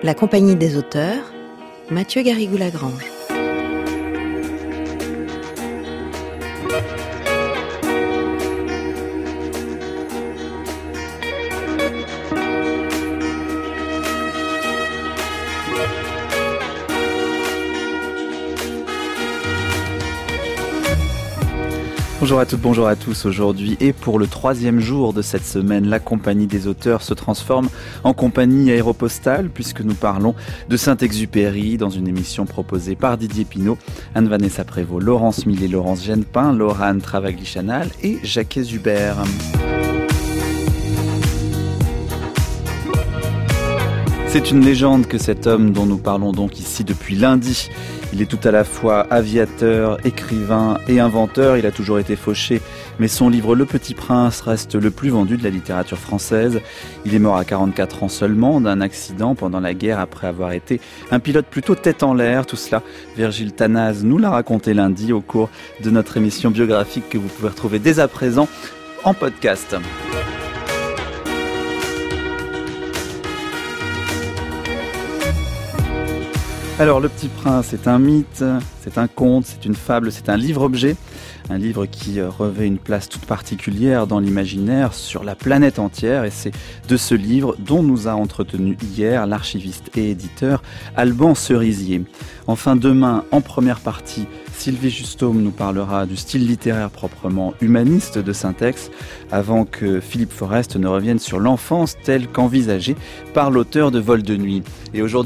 La Compagnie des auteurs, Mathieu Garrigou-Lagrange. Bonjour à toutes, bonjour à tous. Aujourd'hui et pour le 3e jour de cette semaine, la Compagnie des auteurs se transforme en compagnie aéropostale puisque nous parlons de Saint-Exupéry dans une émission proposée par Didier Pinault, Anne-Vanessa Prévost, Laurence Millet, Laurence Genepin, Laurane Travagli-Chanal et Jacques Zubert. C'est une légende que cet homme dont nous parlons donc ici depuis lundi. Il est tout à la fois aviateur, écrivain et inventeur. Il a toujours été fauché, mais son livre Le Petit Prince reste le plus vendu de la littérature française. Il est mort à 44 ans seulement d'un accident pendant la guerre après avoir été un pilote plutôt tête en l'air. Tout cela, Virgile Tanaz nous l'a raconté lundi au cours de notre émission biographique que vous pouvez retrouver dès à présent en podcast. Alors, Le Petit Prince, c'est un mythe, c'est un conte, c'est une fable, c'est un livre-objet. Un livre qui revêt une place toute particulière dans l'imaginaire sur la planète entière. Et c'est de ce livre dont nous a entretenu hier l'archiviste et éditeur Alban Cerisier. Enfin, demain, en première partie, Sylvie Justaume nous parlera du style littéraire proprement humaniste de Saint-Ex, avant que Philippe Forest ne revienne sur l'enfance telle qu'envisagée par l'auteur de Vol de nuit. Et aujourd'hui ?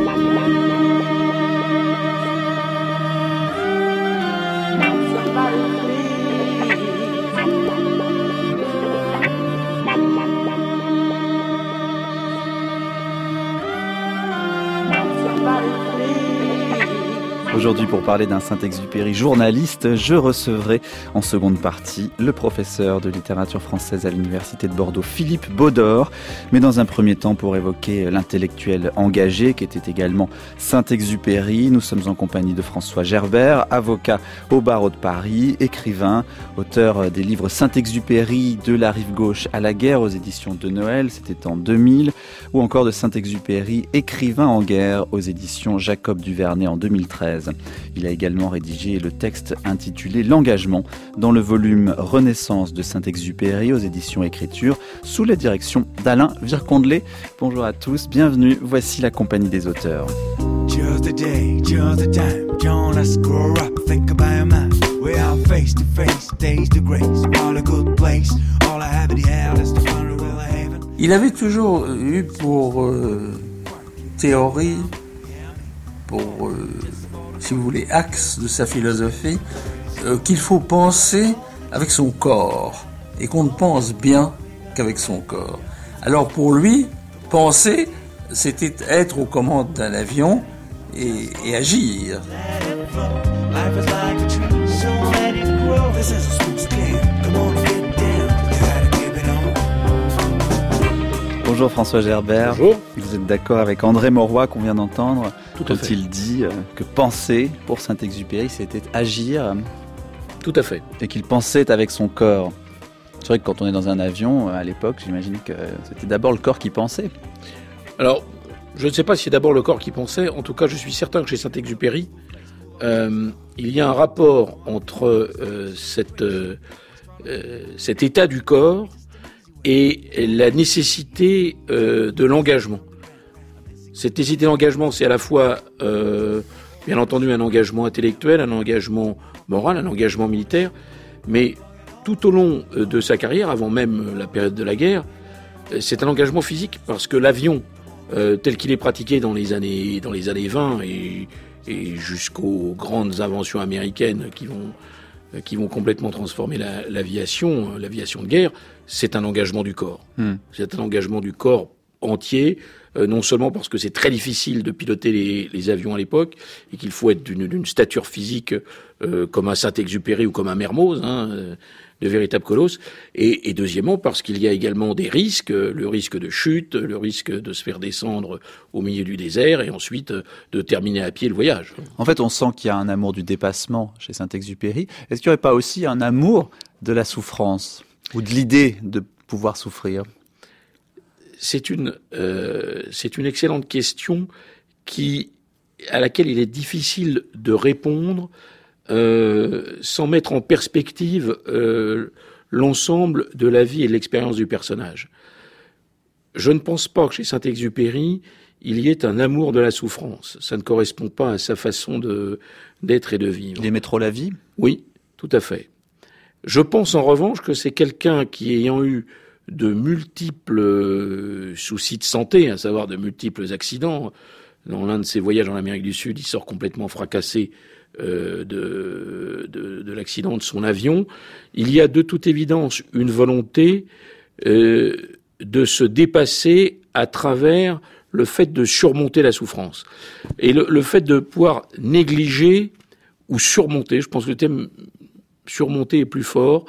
Aujourd'hui, pour parler d'un Saint-Exupéry journaliste, je recevrai en seconde partie le professeur de littérature française à l'Université de Bordeaux, Philippe Baudor. Mais dans un premier temps, pour évoquer l'intellectuel engagé qui était également Saint-Exupéry, nous sommes en compagnie de François Gerbert, avocat au barreau de Paris, écrivain, auteur des livres Saint-Exupéry de la rive gauche à la guerre aux éditions de Noël, c'était en 2000, ou encore de Saint-Exupéry, écrivain en guerre aux éditions Jacob Duvernet en 2013. Il a également rédigé le texte intitulé L'engagement dans le volume Renaissance de Saint-Exupéry aux éditions Écriture sous la direction d'Alain Vircondelet. Bonjour à tous, bienvenue, voici la Compagnie des auteurs. Just the day, just the time, John, let's grow up, think about your mind. We are face to face, days to grace, all a good place, all I have in the air, let's find a real haven. Il avait toujours eu pour théorie, pour si vous voulez, axe de sa philosophie, qu'il faut penser avec son corps et qu'on ne pense bien qu'avec son corps. Alors pour lui, penser, c'était être aux commandes d'un avion et agir. Bonjour François Gerbert. Bonjour. Vous êtes d'accord avec André Mauroy qu'on vient d'entendre Tout à fait. Quand il dit que penser pour Saint-Exupéry, c'était agir. Tout à fait. Et qu'il pensait avec son corps. C'est vrai que quand on est dans un avion, à l'époque, j'imaginais que c'était d'abord le corps qui pensait. Alors, je ne sais pas si c'est d'abord le corps qui pensait. En tout cas, je suis certain que chez Saint-Exupéry, il y a un rapport entre cet état du corps et la nécessité de l'engagement. Cette nécessité d'engagement, c'est à la fois, bien entendu, un engagement intellectuel, un engagement moral, un engagement militaire, mais tout au long de sa carrière, avant même la période de la guerre, c'est un engagement physique, parce que l'avion, tel qu'il est pratiqué dans les années 20 et jusqu'aux grandes inventions américaines qui vont complètement transformer l'aviation de guerre, c'est un engagement du corps. C'est un engagement du corps entier, non seulement parce que c'est très difficile de piloter les avions à l'époque et qu'il faut être d'une stature physique comme un Saint-Exupéry ou comme un Mermoz, de véritables colosses, et deuxièmement parce qu'il y a également des risques, le risque de chute, le risque de se faire descendre au milieu du désert et ensuite de terminer à pied le voyage. En fait, on sent qu'il y a un amour du dépassement chez Saint-Exupéry. Est-ce qu'il n'y aurait pas aussi un amour de la souffrance ou de l'idée de pouvoir souffrir ? c'est une excellente question à laquelle il est difficile de répondre sans mettre en perspective l'ensemble de la vie et de l'expérience du personnage. Je ne pense pas que chez Saint-Exupéry, il y ait un amour de la souffrance. Ça ne correspond pas à sa façon d'être et de vivre. Il aimait trop la vie ? Oui, tout à fait. Je pense en revanche que c'est quelqu'un qui, ayant eu de multiples soucis de santé, à savoir de multiples accidents, dans l'un de ses voyages en Amérique du Sud, il sort complètement fracassé de l'accident de son avion. Il y a de toute évidence une volonté de se dépasser à travers le fait de surmonter la souffrance. Et le fait de pouvoir négliger ou surmonter, je pense que le thème surmonter est plus fort,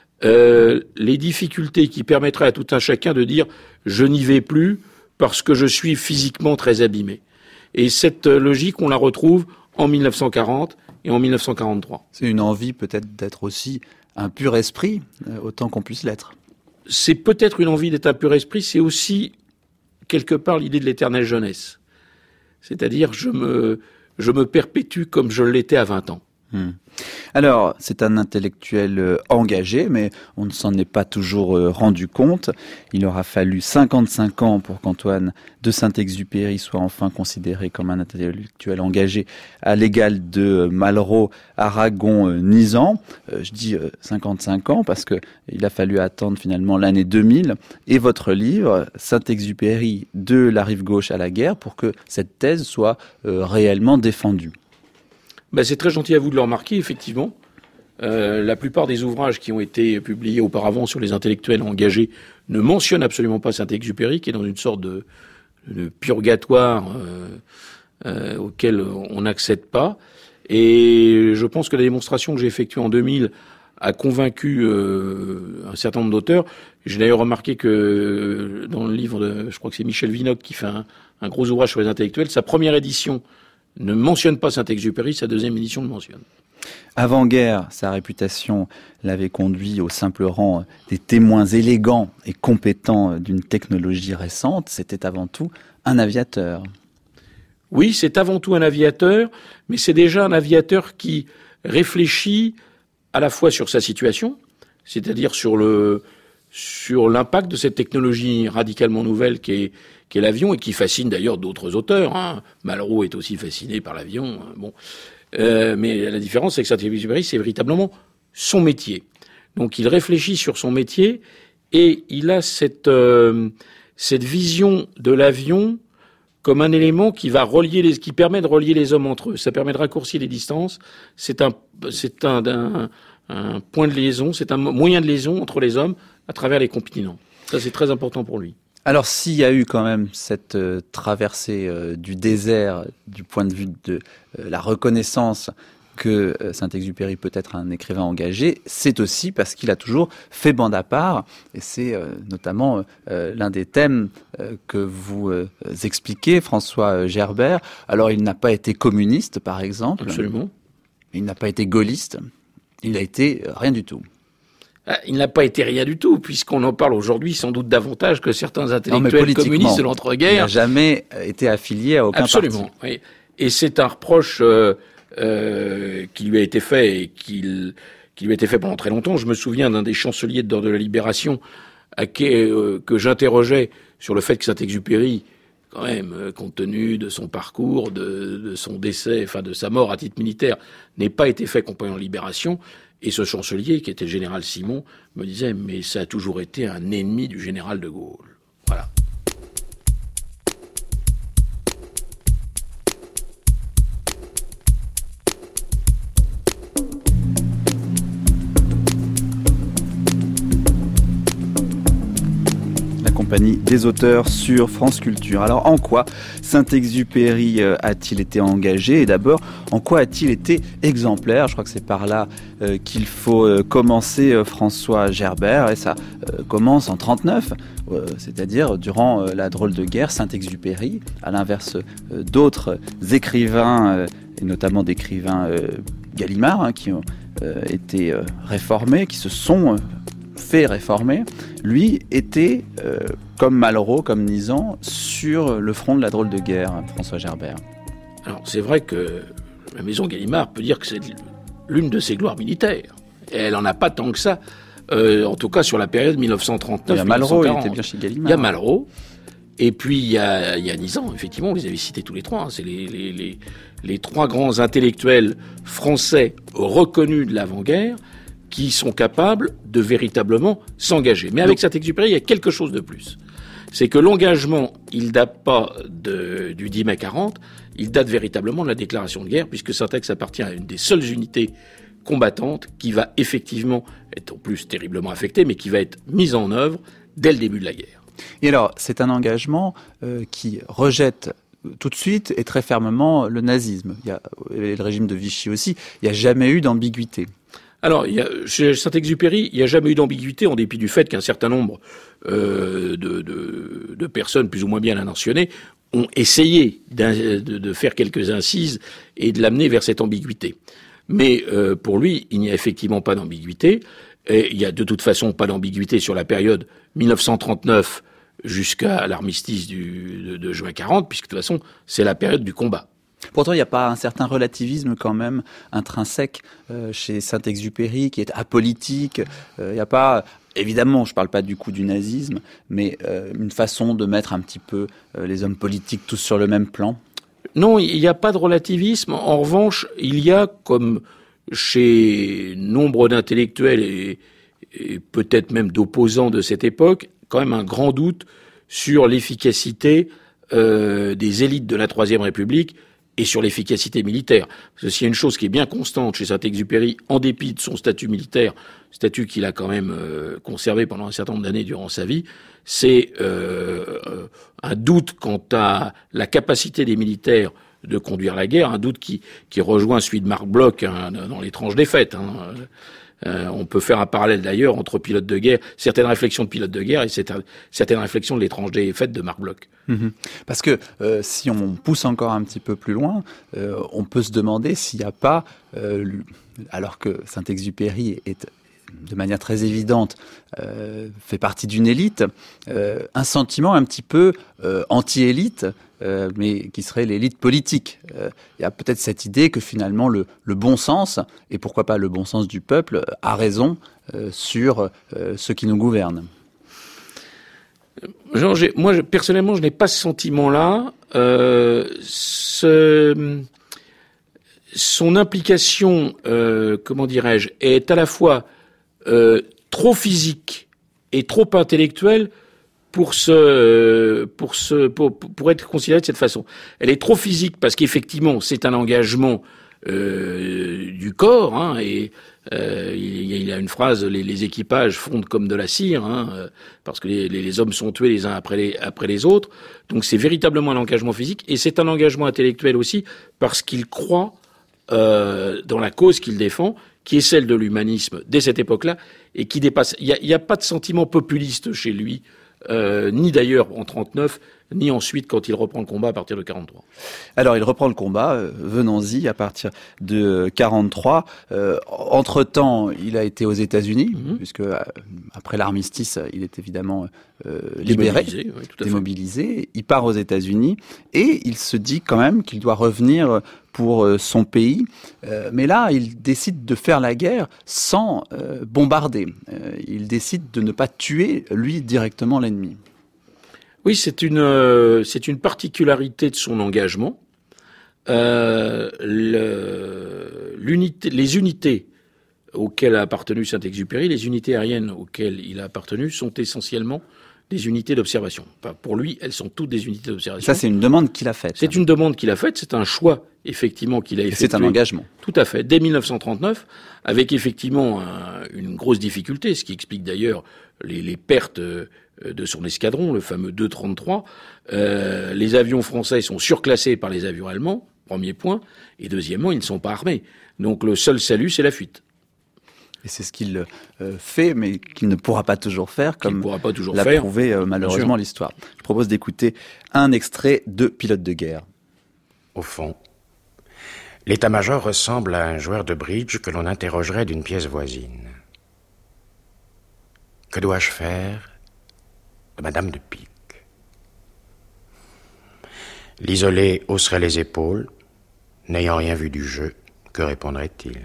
les difficultés qui permettraient à tout un chacun de dire « je n'y vais plus parce que je suis physiquement très abîmé ». Et cette logique, on la retrouve en 1940 et en 1943. C'est une envie peut-être d'être aussi un pur esprit, autant qu'on puisse l'être. C'est peut-être une envie d'être un pur esprit, c'est aussi quelque part l'idée de l'éternelle jeunesse. C'est-à-dire, je me perpétue comme je l'étais à 20 ans. Alors, c'est un intellectuel engagé, mais on ne s'en est pas toujours rendu compte. Il aura fallu 55 ans pour qu'Antoine de Saint-Exupéry soit enfin considéré comme un intellectuel engagé à l'égal de Malraux, Aragon, Nizan. Je dis 55 ans parce que il a fallu attendre finalement l'année 2000 et votre livre, Saint-Exupéry de la rive gauche à la guerre, pour que cette thèse soit réellement défendue. C'est très gentil à vous de le remarquer, effectivement. La plupart des ouvrages qui ont été publiés auparavant sur les intellectuels engagés ne mentionnent absolument pas Saint-Exupéry, qui est dans une sorte de purgatoire auquel on n'accède pas. Et je pense que la démonstration que j'ai effectuée en 2000 a convaincu un certain nombre d'auteurs. J'ai d'ailleurs remarqué que dans le livre je crois que c'est Michel Vinocq qui fait un gros ouvrage sur les intellectuels, sa première édition ne mentionne pas Saint-Exupéry, sa deuxième édition le mentionne. Avant-guerre, sa réputation l'avait conduit au simple rang des témoins élégants et compétents d'une technologie récente. C'était avant tout un aviateur. Oui, c'est avant tout un aviateur, mais c'est déjà un aviateur qui réfléchit à la fois sur sa situation, c'est-à-dire sur l'impact de cette technologie radicalement nouvelle qui est l'avion et qui fascine d'ailleurs d'autres auteurs. Malraux est aussi fasciné par l'avion. Mais la différence, c'est que Saint-Exupéry, c'est véritablement son métier. Donc il réfléchit sur son métier et il a cette vision de l'avion comme un élément qui permet de relier les hommes entre eux. Ça permet de raccourcir les distances. C'est un point de liaison, c'est un moyen de liaison entre les hommes à travers les continents. Ça, c'est très important pour lui. Alors, s'il y a eu quand même cette traversée du désert du point de vue de la reconnaissance que Saint-Exupéry peut être un écrivain engagé, c'est aussi parce qu'il a toujours fait bande à part. Et c'est notamment l'un des thèmes que vous expliquez, François Gerbert. Alors, il n'a pas été communiste, par exemple. Absolument. Il n'a pas été gaulliste. Il n'a été rien du tout. Il n'a pas été rien du tout, puisqu'on en parle aujourd'hui sans doute davantage que certains intellectuels communistes de l'entre-guerres. Il n'a jamais été affilié à aucun parti. Absolument, oui. Et c'est un reproche qui lui a été fait et qui lui a été fait pendant très longtemps. Je me souviens d'un des chanceliers de la Libération que j'interrogeais sur le fait que Saint-Exupéry, quand même, compte tenu de son parcours, de son décès, enfin de sa mort à titre militaire, n'ait pas été fait compagnon de Libération. Et ce chancelier, qui était le général Simon, me disait « mais ça a toujours été un ennemi du général de Gaulle ». Voilà. Compagnie des auteurs sur France Culture. Alors, en quoi Saint-Exupéry a-t-il été engagé ? Et d'abord, en quoi a-t-il été exemplaire ? Je crois que c'est par là qu'il faut commencer, François Gerbert, et ça commence en 1939, c'est-à-dire durant la drôle de guerre. Saint-Exupéry, à l'inverse d'autres écrivains, et notamment d'écrivains Gallimard, qui ont été réformés, qui se sont fait réformer, lui était, comme Malraux, comme Nizan, sur le front de la drôle de guerre, François Gerbert. Alors, c'est vrai que la maison Gallimard peut dire que c'est l'une de ses gloires militaires. Et elle n'en a pas tant que ça, en tout cas sur la période 1939-1940. Il y a Malraux, il était bien chez Gallimard. Il y a Malraux, et puis il y a Nizan, effectivement, vous les avez cités tous les trois. Hein, c'est les trois grands intellectuels français reconnus de l'avant-guerre qui sont capables de véritablement s'engager. Mais avec Saint-Exupéry, il y a quelque chose de plus. C'est que l'engagement, il date pas du 10 mai 40, il date véritablement de la déclaration de guerre, puisque Saint-Ex appartient à une des seules unités combattantes qui va effectivement être en plus terriblement affectée, mais qui va être mise en œuvre dès le début de la guerre. Et alors, c'est un engagement qui rejette tout de suite et très fermement le nazisme. Il y a et le régime de Vichy aussi. Il n'y a jamais eu d'ambiguïté. Alors, chez Saint-Exupéry, il n'y a jamais eu d'ambiguïté, en dépit du fait qu'un certain nombre de personnes, plus ou moins bien intentionnées, ont essayé de faire quelques incises et de l'amener vers cette ambiguïté. Mais pour lui, il n'y a effectivement pas d'ambiguïté. Et il n'y a de toute façon pas d'ambiguïté sur la période 1939 jusqu'à l'armistice de juin 40, puisque de toute façon, c'est la période du combat. Pourtant, il n'y a pas un certain relativisme quand même intrinsèque chez Saint-Exupéry qui est apolitique. Il n'y a pas, évidemment, je ne parle pas du coup du nazisme, mais une façon de mettre un petit peu les hommes politiques tous sur le même plan. Non, il n'y a pas de relativisme. En revanche, il y a, comme chez nombre d'intellectuels et peut-être même d'opposants de cette époque, quand même un grand doute sur l'efficacité des élites de la Troisième République et sur l'efficacité militaire. Parce que s'il y a une chose qui est bien constante chez Saint-Exupéry, en dépit de son statut militaire, statut qu'il a quand même conservé pendant un certain nombre d'années durant sa vie, c'est un doute quant à la capacité des militaires de conduire la guerre, un doute qui rejoint celui de Marc Bloch dans l'étrange défaite. On peut faire un parallèle d'ailleurs entre pilotes de guerre, certaines réflexions de pilotes de guerre et certaines réflexions de l'étrange défaite de Marc Bloch. Parce que si on pousse encore un petit peu plus loin, on peut se demander s'il n'y a pas, alors que Saint-Exupéry est de manière très évidente, fait partie d'une élite, un sentiment un petit peu anti-élite, mais qui serait l'élite politique. Il y a peut-être cette idée que finalement le bon sens, et pourquoi pas le bon sens du peuple, a raison sur ceux qui nous gouvernent. Moi, personnellement, je n'ai pas ce sentiment-là. Son implication, comment dirais-je, est à la fois trop physique et trop intellectuelle pour être considérée de cette façon. Elle est trop physique parce qu'effectivement, c'est un engagement du corps, hein, et il y a une phrase, les équipages fondent comme de la cire, hein, parce que les hommes sont tués les uns après les autres. Donc c'est véritablement un engagement physique, et c'est un engagement intellectuel aussi, parce qu'il croit dans la cause qu'il défend, qui est celle de l'humanisme dès cette époque-là, et qui dépasse. Il y a pas de sentiment populiste chez lui, ni d'ailleurs en 39, ni ensuite quand il reprend le combat à partir de 43. Alors il reprend le combat, venons-y, à partir de 43. Entre-temps, il a été aux États-Unis, puisque après l'armistice, il est évidemment libéré, démobilisé. Il part aux États-Unis et il se dit quand même qu'il doit revenir pour son pays. Mais là, il décide de faire la guerre sans bombarder. Il décide de ne pas tuer, lui, directement l'ennemi. Oui, c'est une particularité de son engagement. Les unités auxquelles a appartenu Saint-Exupéry, les unités aériennes auxquelles il a appartenu, sont essentiellement des unités d'observation. Enfin, pour lui, elles sont toutes des unités d'observation. Ça, c'est une demande qu'il a faite. C'est une demande qu'il a faite, c'est un choix, effectivement, qu'il a effectué. C'est un engagement. Tout à fait. Dès 1939, avec effectivement une grosse difficulté, ce qui explique d'ailleurs les pertes de son escadron, le fameux 233. Les avions français sont surclassés par les avions allemands, premier point, et deuxièmement, ils ne sont pas armés. Donc le seul salut, c'est la fuite. Et c'est ce qu'il fait, mais qu'il ne pourra pas toujours faire, comme l'a prouvé malheureusement l'histoire. Je propose d'écouter un extrait de Pilote de guerre. Au fond, l'état-major ressemble à un joueur de bridge que l'on interrogerait d'une pièce voisine. Que dois-je faire de Madame de Pique? L'isolé hausserait les épaules, n'ayant rien vu du jeu, que répondrait-il?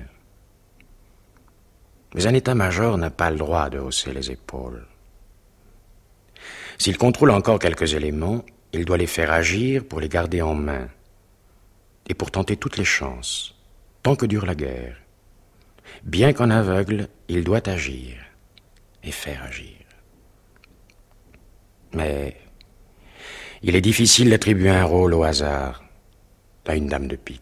Mais un état-major n'a pas le droit de hausser les épaules. S'il contrôle encore quelques éléments, il doit les faire agir pour les garder en main et pour tenter toutes les chances, tant que dure la guerre. Bien qu'en aveugle, il doit agir et faire agir. Mais il est difficile d'attribuer un rôle au hasard à une dame de pique.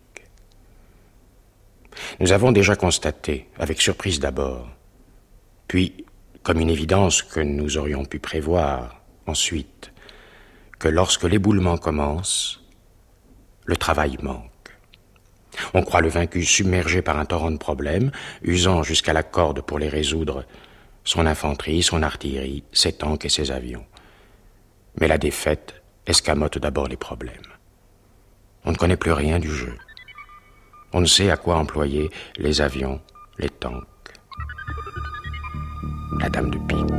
Nous avons déjà constaté, avec surprise d'abord, puis comme une évidence que nous aurions pu prévoir ensuite, que lorsque l'éboulement commence, le travail manque. On croit le vaincu submergé par un torrent de problèmes, usant jusqu'à la corde pour les résoudre, son infanterie, son artillerie, ses tanks et ses avions. Mais la défaite escamote d'abord les problèmes. On ne connaît plus rien du jeu. On ne sait à quoi employer les avions, les tanks. La dame de pique.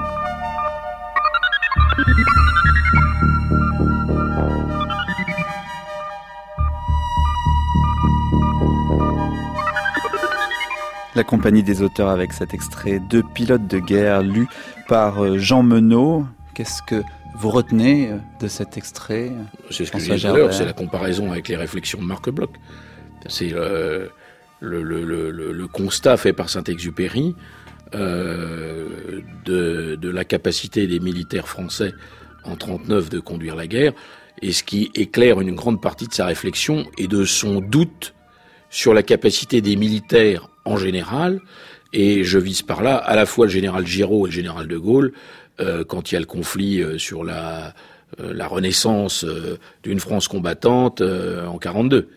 La compagnie des auteurs avec cet extrait de Pilote de guerre lu par Jean Menot. Qu'est-ce que vous retenez de cet extrait? C'est ce que je disais tout à l'heure, c'est la comparaison avec les réflexions de Marc Bloch. C'est le constat fait par Saint-Exupéry de la capacité des militaires français en 1939 de conduire la guerre, et ce qui éclaire une grande partie de sa réflexion et de son doute sur la capacité des militaires en général, et je vise par là à la fois le général Giraud et le général de Gaulle, quand il y a le conflit sur la renaissance d'une France combattante en 42.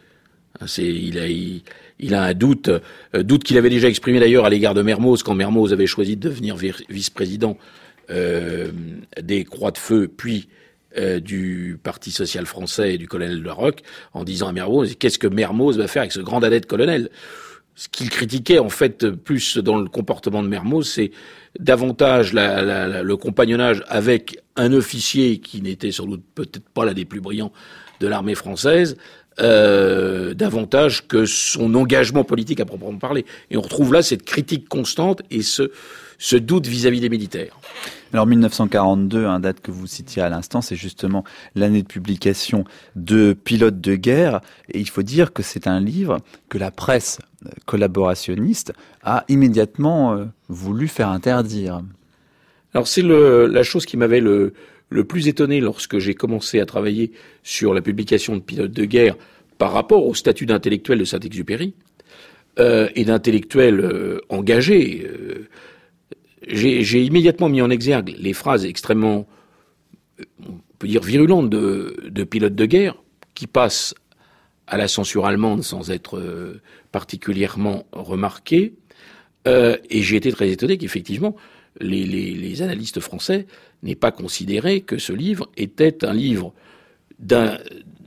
Il a un doute qu'il avait déjà exprimé d'ailleurs à l'égard de Mermoz, quand Mermoz avait choisi de devenir vice-président des Croix-de-Feu, puis du Parti social français et du colonel Larocque, en disant à Mermoz, qu'est-ce que Mermoz va faire avec ce grand dadais de colonel? Ce qu'il critiquait, en fait, plus dans le comportement de Mermoz, c'est davantage le compagnonnage avec un officier qui n'était sans doute peut-être pas l'un des plus brillants de l'armée française, davantage que son engagement politique à proprement parler. Et on retrouve là cette critique constante et ce doute vis-à-vis des militaires. Alors 1942, date que vous citiez à l'instant, c'est justement l'année de publication de Pilote de guerre. Et il faut dire que c'est un livre que la presse collaborationniste a immédiatement voulu faire interdire. Alors c'est la chose qui m'avait le plus étonné lorsque j'ai commencé à travailler sur la publication de Pilote de guerre par rapport au statut d'intellectuel de Saint-Exupéry et d'intellectuel engagé. J'ai immédiatement mis en exergue les phrases extrêmement, on peut dire, virulentes de Pilote de guerre, qui passent à la censure allemande sans être particulièrement remarquées. Et j'ai été très étonné qu'effectivement, les analystes français n'aient pas considéré que ce livre était un livre d'un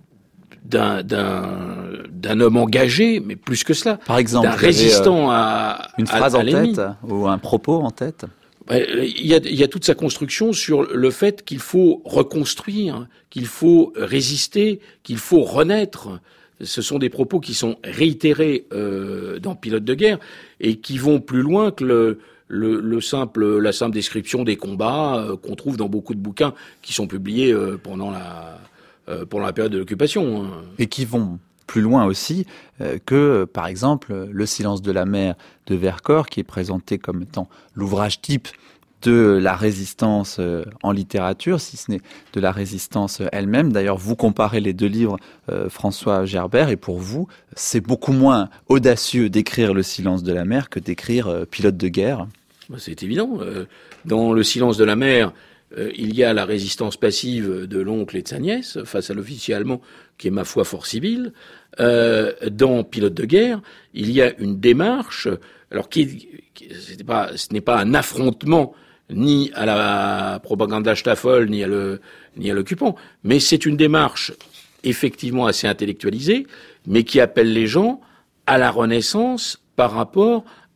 homme engagé, mais plus que cela. Par exemple, d'un résistant à une phrase en l'ennemi. tête ou un propos en tête. Il y a toute sa construction sur le fait qu'il faut reconstruire, qu'il faut résister, qu'il faut renaître. Ce sont des propos qui sont réitérés dans Pilote de guerre et qui vont plus loin que la simple description des combats qu'on trouve dans beaucoup de bouquins qui sont publiés pendant la période de l'occupation. Et qui vont plus loin aussi que, par exemple, Le silence de la mer de Vercors, qui est présenté comme étant l'ouvrage type de la résistance en littérature, si ce n'est de la résistance elle-même. D'ailleurs, vous comparez les deux livres, François Gerbert, et pour vous, c'est beaucoup moins audacieux d'écrire Le silence de la mer que d'écrire Pilote de guerre. C'est évident. Dans Le silence de la mer, il y a la résistance passive de l'oncle et de sa nièce face à l'officier allemand, qui est, ma foi, fort civil. Dans Pilote de guerre, il y a une démarche, alors ce n'est pas un affrontement ni à la propagande d'Staffel, ni à l'occupant, mais c'est une démarche effectivement assez intellectualisée, mais qui appelle les gens à la renaissance par rapport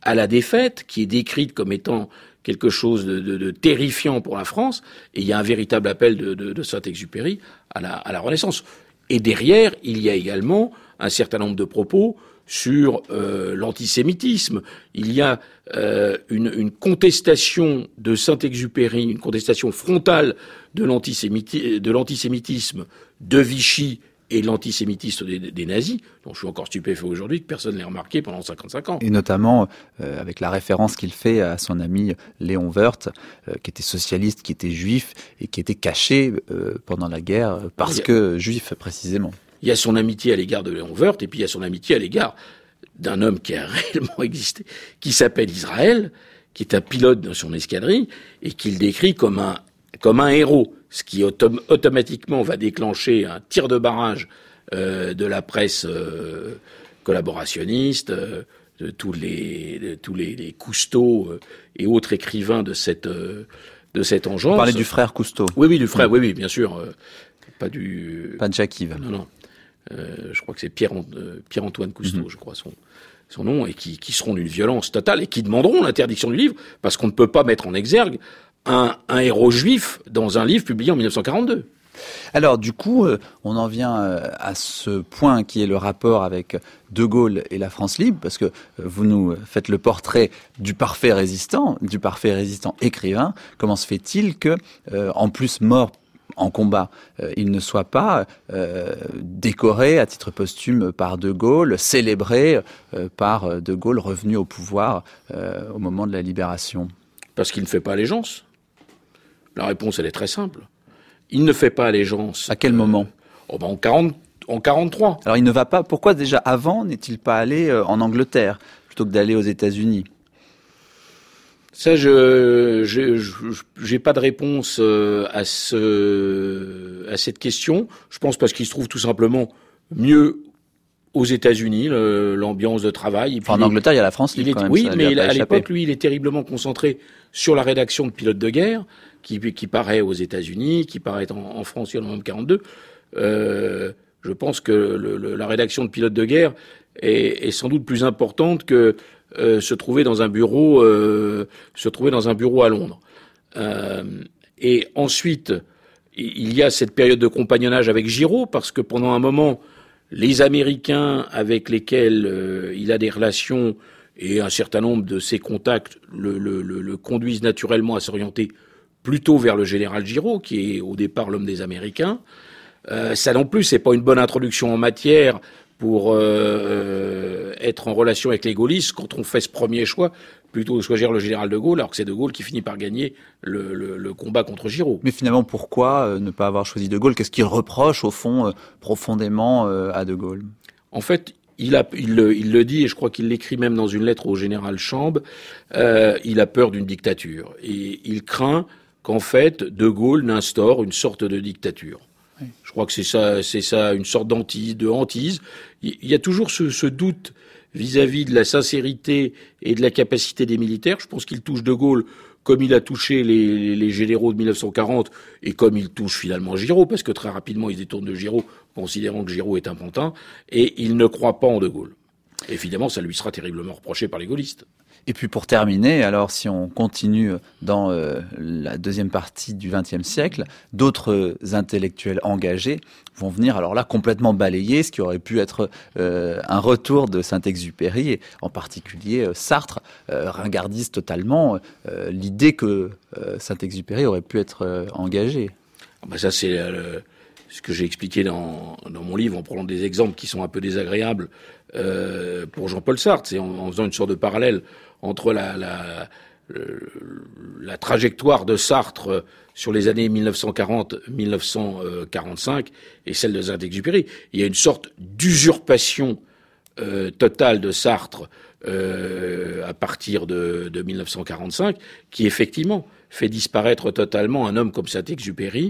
à la défaite, qui est décrite comme étant quelque chose de terrifiant pour la France, et il y a un véritable appel de Saint-Exupéry à la Renaissance. Et derrière, il y a également un certain nombre de propos sur l'antisémitisme. Il y a une contestation de Saint-Exupéry, une contestation frontale de l'antisémitisme de Vichy et l'antisémitisme des nazis, dont je suis encore stupéfait aujourd'hui que personne ne l'ait remarqué pendant 55 ans. Et notamment avec la référence qu'il fait à son ami Léon Woerth, qui était socialiste, qui était juif et qui était caché pendant la guerre parce que juif précisément. Il y a son amitié à l'égard de Léon Woerth et puis il y a son amitié à l'égard d'un homme qui a réellement existé, qui s'appelle Israël, qui est un pilote de son escadrille et qu'il décrit comme un héros, ce qui automatiquement va déclencher un tir de barrage de la presse collaborationniste, de tous les Cousteau et autres écrivains de cette engeance. Vous parlez du frère Cousteau. Oui, du frère, oui, bien sûr. Pas de Jacques-Yves. Non. Je crois que c'est Pierre-Antoine Cousteau, je crois son nom, et qui seront d'une violence totale et qui demanderont l'interdiction du livre parce qu'on ne peut pas mettre en exergue un héros juif dans un livre publié en 1942. Alors du coup, on en vient à ce point qui est le rapport avec De Gaulle et la France libre, parce que vous nous faites le portrait du parfait résistant écrivain. Comment se fait-il que, en plus mort en combat, il ne soit pas décoré à titre posthume par De Gaulle, célébré par De Gaulle revenu au pouvoir au moment de la libération? Parce qu'il ne fait pas allégeance. La réponse, elle est très simple. Il ne fait pas allégeance. À quel moment? En 43. Alors il ne va pas. Pourquoi déjà avant n'est-il pas allé en Angleterre plutôt que d'aller aux États-Unis? Ça, j'ai pas de réponse à cette question. Je pense parce qu'il se trouve tout simplement mieux aux États-Unis, l'ambiance de travail. Et puis en Angleterre, il y a la France libre quand même. Oui, mais à l'époque, lui, il est terriblement concentré sur la rédaction de Pilotes de guerre, qui paraît aux États-Unis, qui paraît en France en novembre 42. Je pense que la rédaction de Pilotes de guerre est sans doute plus importante que se trouver dans un bureau à Londres. Et ensuite, il y a cette période de compagnonnage avec Giraud, parce que pendant un moment, les Américains avec lesquels il a des relations et un certain nombre de ses contacts le conduisent naturellement à s'orienter plutôt vers le général Giraud, qui est au départ l'homme des Américains. Ça non plus, c'est pas une bonne introduction en matière pour être en relation avec les gaullistes quand on fait ce premier choix, plutôt choisir le général de Gaulle, alors que c'est de Gaulle qui finit par gagner le combat contre Giraud. Mais finalement, pourquoi ne pas avoir choisi de Gaulle? Qu'est-ce qu'il reproche, au fond, profondément à de Gaulle? En fait, il le dit, et je crois qu'il l'écrit même dans une lettre au général Chambe, il a peur d'une dictature. Et il craint qu'en fait, de Gaulle n'instaure une sorte de dictature. Oui. Je crois que c'est ça, une sorte de hantise. Il y a toujours ce doute vis-à-vis de la sincérité et de la capacité des militaires. Je pense qu'il touche de Gaulle comme il a touché les généraux de 1940 et comme il touche finalement Giraud, parce que très rapidement il se détourne de Giraud, considérant que Giraud est un pantin, et il ne croit pas en de Gaulle. Évidemment, ça lui sera terriblement reproché par les gaullistes. Et puis pour terminer, alors si on continue dans la deuxième partie du XXe siècle, d'autres intellectuels engagés vont venir alors là complètement balayer ce qui aurait pu être un retour de Saint-Exupéry, et en particulier Sartre ringardise totalement l'idée que Saint-Exupéry aurait pu être engagé. Ça c'est ce que j'ai expliqué dans mon livre en prenant des exemples qui sont un peu désagréables pour Jean-Paul Sartre, c'est en faisant une sorte de parallèle entre la trajectoire de Sartre sur les années 1940-1945 et celle de Saint-Exupéry. Il y a une sorte d'usurpation totale de Sartre à partir de 1945 qui effectivement fait disparaître totalement un homme comme Saint-Exupéry.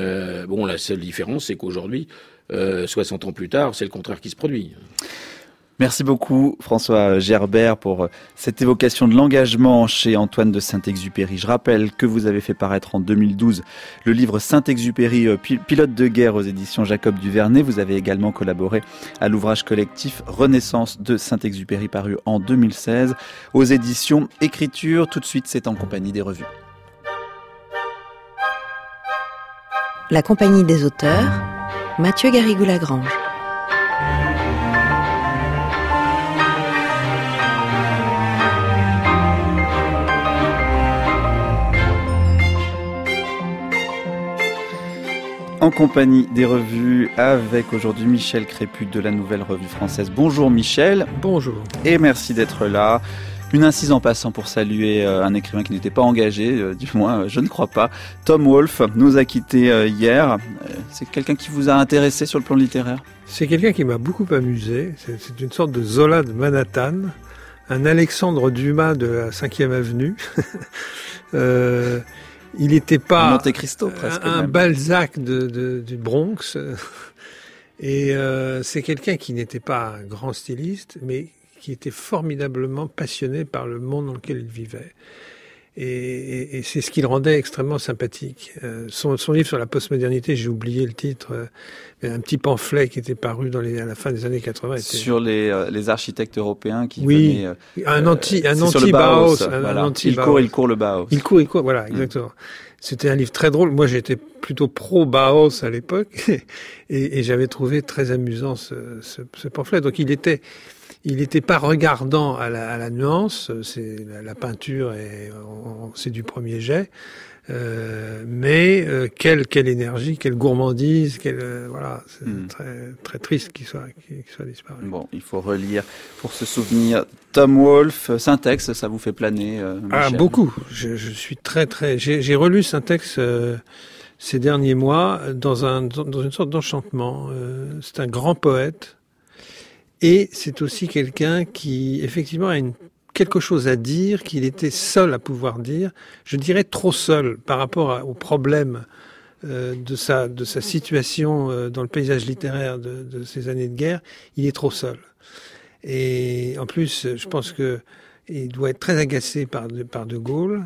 La seule différence, c'est qu'aujourd'hui, 60 ans plus tard, c'est le contraire qui se produit. Merci beaucoup François Gerbert pour cette évocation de l'engagement chez Antoine de Saint-Exupéry. Je rappelle que vous avez fait paraître en 2012 le livre Saint-Exupéry, pilote de guerre aux éditions Jacob Duvernay. Vous avez également collaboré à l'ouvrage collectif Renaissance de Saint-Exupéry paru en 2016 aux éditions Écriture. Tout de suite, c'est en compagnie des revues. La compagnie des auteurs, Mathieu Garrigou-Lagrange. En compagnie des revues avec aujourd'hui Michel Créput de la Nouvelle Revue Française. Bonjour Michel. Bonjour. Et merci d'être là. Une incise en passant pour saluer un écrivain qui n'était pas engagé, du moins je ne crois pas. Tom Wolfe nous a quittés hier. C'est quelqu'un qui vous a intéressé sur le plan littéraire ? C'est quelqu'un qui m'a beaucoup amusé. C'est une sorte de Zola de Manhattan, un Alexandre Dumas de la 5e avenue. Il n'était pas Monte Cristo, presque, un même. Balzac du Bronx. Et c'est quelqu'un qui n'était pas un grand styliste, mais qui était formidablement passionné par le monde dans lequel il vivait. Et c'est ce qui le rendait extrêmement sympathique. Son livre sur la postmodernité, j'ai oublié le titre, un petit pamphlet qui était paru à la fin des années 80. Sur les architectes européens qui venaient... un anti-Bauhaus. Voilà. Il court le Bauhaus. Il court, voilà, exactement. C'était un livre très drôle. Moi, j'étais plutôt pro-Bauhaus à l'époque et j'avais trouvé très amusant ce pamphlet. Donc, il était pas regardant à la nuance, c'est la peinture et c'est du premier jet, mais quelle énergie, quelle gourmandise, voilà, c'est très très triste qu'il soit disparu. Bon, il faut relire pour se souvenir. Tom Wolfe, Syntex, ça vous fait planer, Michel ? Beaucoup. Je suis j'ai relu Syntex ces derniers mois dans une sorte d'enchantement. C'est un grand poète. Et c'est aussi quelqu'un qui, effectivement, a quelque chose à dire, qu'il était seul à pouvoir dire. Je dirais trop seul par rapport aux problèmes de sa situation dans le paysage littéraire de ces années de guerre. Il est trop seul. Et en plus, je pense que il doit être très agacé par De Gaulle.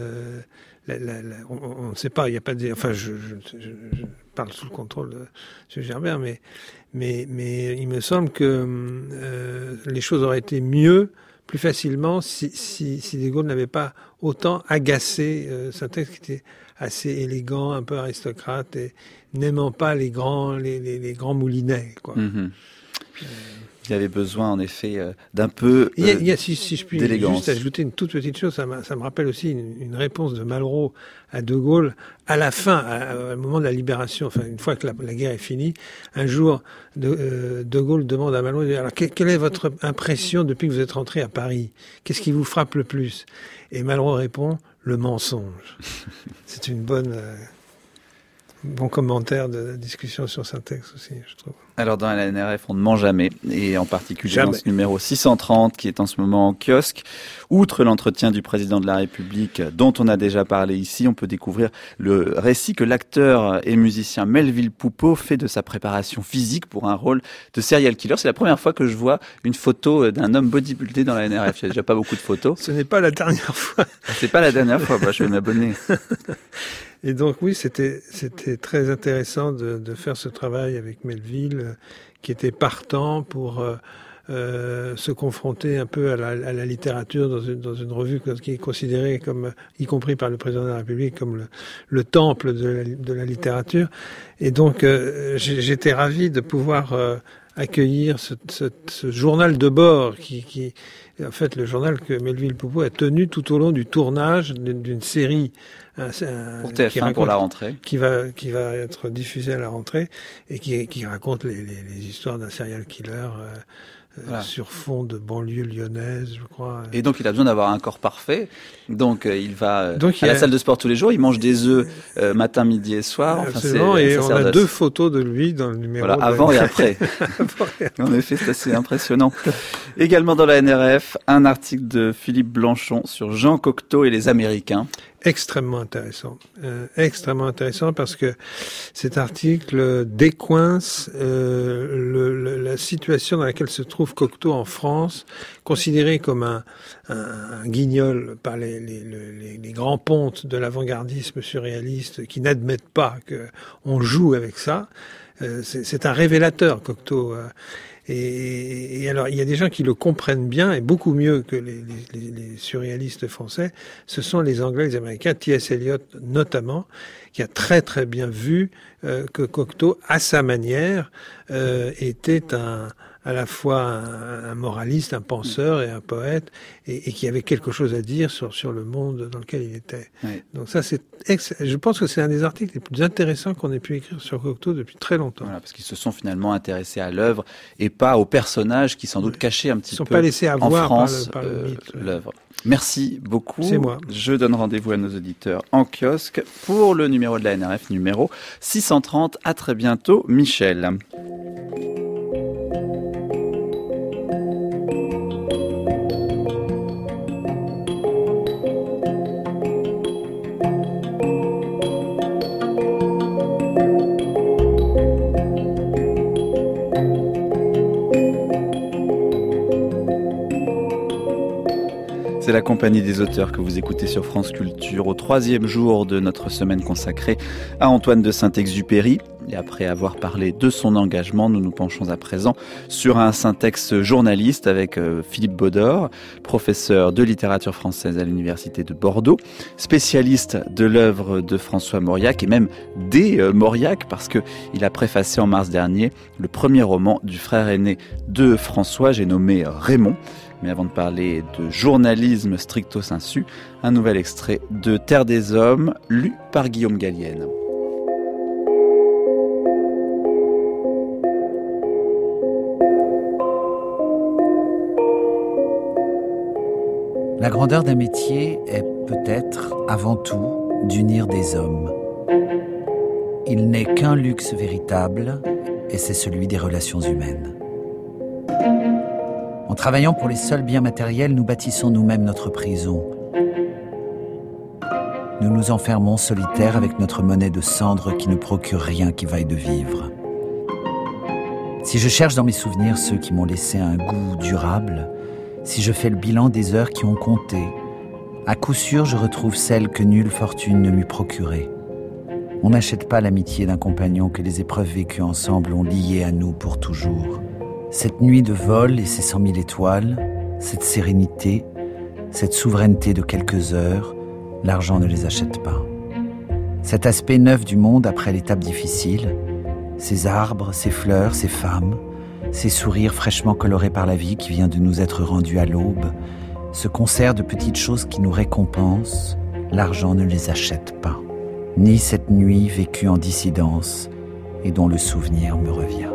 On ne sait pas, il n'y a pas de... Enfin, je parle sous le contrôle de M. Gerbert, mais il me semble que les choses auraient été mieux, plus facilement, si De Gaulle n'avait pas autant agacé Syntex, qui était assez élégant, un peu aristocrate, et n'aimant pas les grands moulinets, quoi. Mm-hmm. Il avait besoin, en effet, d'un peu si je puis d'élégance. Juste ajouter une toute petite chose, ça me rappelle aussi une réponse de Malraux à De Gaulle à la fin, au moment de la libération, enfin une fois que la guerre est finie. Un jour, De Gaulle demande à Malraux, alors quelle est votre impression depuis que vous êtes rentré à Paris ? Qu'est-ce qui vous frappe le plus ? Et Malraux répond, le mensonge. C'est une bon commentaire de discussion sur Syntex aussi, je trouve. Alors dans la NRF, on ne ment jamais, et en particulier dans ce numéro 630 qui est en ce moment en kiosque. Outre l'entretien du président de la République dont on a déjà parlé ici, on peut découvrir le récit que l'acteur et musicien Melville Poupeau fait de sa préparation physique pour un rôle de serial killer. C'est la première fois que je vois une photo d'un homme bodybuildé dans la NRF. Il n'y a déjà pas beaucoup de photos. Ce n'est pas la dernière fois. C'est pas la dernière fois, je vais m'abonner. Et donc oui, c'était très intéressant de faire ce travail avec Melville, qui était partant pour se confronter un peu à la littérature dans une revue qui est considérée comme, y compris par le président de la République, comme le temple de la littérature. Et donc j'étais ravi de pouvoir accueillir ce journal de bord qui en fait le journal que Melville Poupeau a tenu tout au long du tournage d'une série pour TF1 pour la rentrée, qui va être diffusée à la rentrée et qui raconte les histoires d'un serial killer voilà. Sur fond de banlieue lyonnaise, je crois. Et donc il a besoin d'avoir un corps parfait. Donc il va à la salle de sport tous les jours. Il mange des œufs matin, midi et soir. Absolument. Et on a 2 photos de lui dans le numéro. Voilà, avant et après. En effet, c'est assez impressionnant. Également dans la NRF, un article de Philippe Blanchon sur Jean Cocteau et les Américains. extrêmement intéressant parce que cet article décoince la situation dans laquelle se trouve Cocteau en France, considéré comme un guignol par les grands pontes de l'avant-gardisme surréaliste qui n'admettent pas qu'on joue avec ça. C'est un révélateur, Cocteau. Et alors, il y a des gens qui le comprennent bien, et beaucoup mieux que les surréalistes français. Ce sont les Anglais, les Américains, T.S. Eliot notamment, qui a très très bien vu que Cocteau, à sa manière, était à la fois un moraliste, un penseur et un poète, et qui avait quelque chose à dire sur le monde dans lequel il était. Oui. Donc ça, je pense que c'est un des articles les plus intéressants qu'on ait pu écrire sur Cocteau depuis très longtemps. Voilà, parce qu'ils se sont finalement intéressés à l'œuvre et pas aux personnages qui sans doute cachaient un petit peu pas laissés en France par le mythe, l'œuvre. Merci beaucoup. C'est moi. Je donne rendez-vous à nos auditeurs en kiosque pour le numéro de la NRF, numéro 630. À très bientôt, Michel. C'est la compagnie des auteurs que vous écoutez sur France Culture au 3e jour de notre semaine consacrée à Antoine de Saint-Exupéry. Et après avoir parlé de son engagement, nous nous penchons à présent sur un syntaxe journaliste avec Philippe Baudor, professeur de littérature française à l'université de Bordeaux, spécialiste de l'œuvre de François Mauriac et même des Mauriac parce qu'il a préfacé en mars dernier le premier roman du frère aîné de François, j'ai nommé Raymond. Mais avant de parler de journalisme stricto sensu, un nouvel extrait de Terre des Hommes, lu par Guillaume Gallienne. La grandeur d'un métier est peut-être, avant tout, d'unir des hommes. Il n'est qu'un luxe véritable, et c'est celui des relations humaines. En travaillant pour les seuls biens matériels, nous bâtissons nous-mêmes notre prison. Nous nous enfermons solitaires avec notre monnaie de cendre qui ne procure rien qui vaille de vivre. Si je cherche dans mes souvenirs ceux qui m'ont laissé un goût durable, si je fais le bilan des heures qui ont compté, à coup sûr je retrouve celles que nulle fortune ne m'eût procurées. On n'achète pas l'amitié d'un compagnon que les épreuves vécues ensemble ont lié à nous pour toujours. Cette nuit de vol et ses 100 000 étoiles, cette sérénité, cette souveraineté de quelques heures, l'argent ne les achète pas. Cet aspect neuf du monde après l'étape difficile, ces arbres, ces fleurs, ces femmes, ces sourires fraîchement colorés par la vie qui vient de nous être rendus à l'aube, ce concert de petites choses qui nous récompensent, l'argent ne les achète pas. Ni cette nuit vécue en dissidence et dont le souvenir me revient.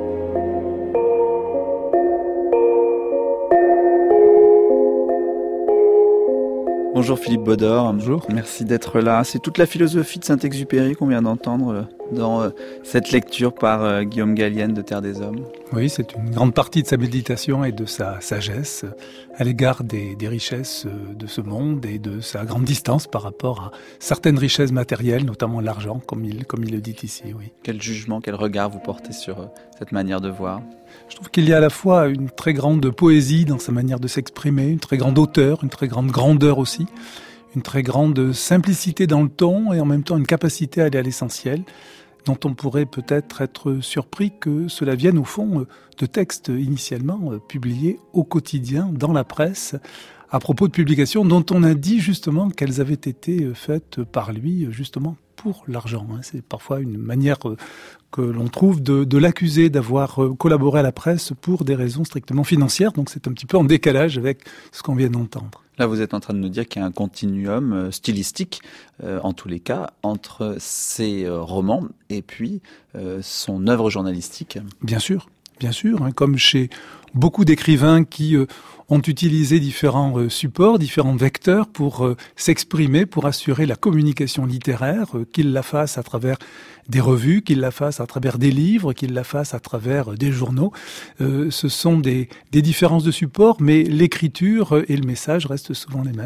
Bonjour Philippe Baudor. Bonjour. Merci d'être là. C'est toute la philosophie de Saint-Exupéry qu'on vient d'entendre dans cette lecture par Guillaume Gallienne de Terre des Hommes. Oui, c'est une grande partie de sa méditation et de sa sagesse à l'égard des richesses de ce monde et de sa grande distance par rapport à certaines richesses matérielles, notamment l'argent, comme il le dit ici. Oui. Quel jugement, quel regard vous portez sur cette manière de voir ? Je trouve qu'il y a à la fois une très grande poésie dans sa manière de s'exprimer, une très grande hauteur, une très grande grandeur aussi, une très grande simplicité dans le ton et en même temps une capacité à aller à l'essentiel, dont on pourrait peut-être être surpris que cela vienne au fond de textes initialement publiés au quotidien dans la presse à propos de publications dont on a dit justement qu'elles avaient été faites par lui justement pour l'argent. C'est parfois une manière que l'on trouve de l'accuser d'avoir collaboré à la presse pour des raisons strictement financières. Donc c'est un petit peu en décalage avec ce qu'on vient d'entendre. Là, vous êtes en train de nous dire qu'il y a un continuum stylistique, en tous les cas, entre ses romans et puis son œuvre journalistique. Bien sûr, comme chez beaucoup d'écrivains qui ont utilisé différents supports, différents vecteurs pour s'exprimer, pour assurer la communication littéraire, qu'ils la fassent à travers des revues, qu'ils la fassent à travers des livres, qu'ils la fassent à travers des journaux. Ce sont des différences de support, mais l'écriture et le message restent souvent les mêmes.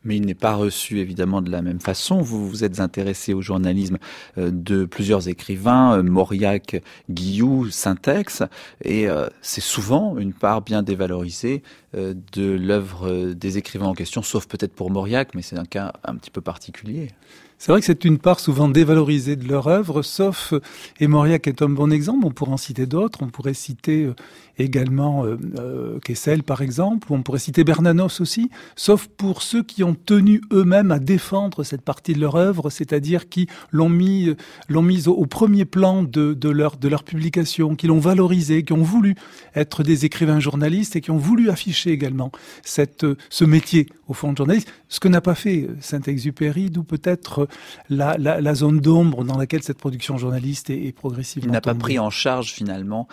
Mais il n'est pas reçu évidemment de la même façon. Vous vous êtes intéressé au journalisme de plusieurs écrivains, Mauriac, Guillou, Syntex, et c'est souvent une part bien dévalorisée de l'œuvre des écrivains en question, sauf peut-être pour Mauriac, mais c'est un cas un petit peu particulier. C'est vrai que c'est une part souvent dévalorisée de leur œuvre, sauf, et Mauriac est un bon exemple, on pourrait en citer d'autres, on pourrait citer également Kessel par exemple, ou on pourrait citer Bernanos aussi, sauf pour ceux qui ont tenu eux-mêmes à défendre cette partie de leur œuvre, c'est-à-dire qui l'ont mise au premier plan de leur publication, qui l'ont valorisé, qui ont voulu être des écrivains journalistes et qui ont voulu afficher également ce métier au fond de journaliste, ce que n'a pas fait Saint-Exupéry, d'où peut-être la zone d'ombre dans laquelle cette production journaliste est progressivement Il n'a tombée. pas pris en charge finalement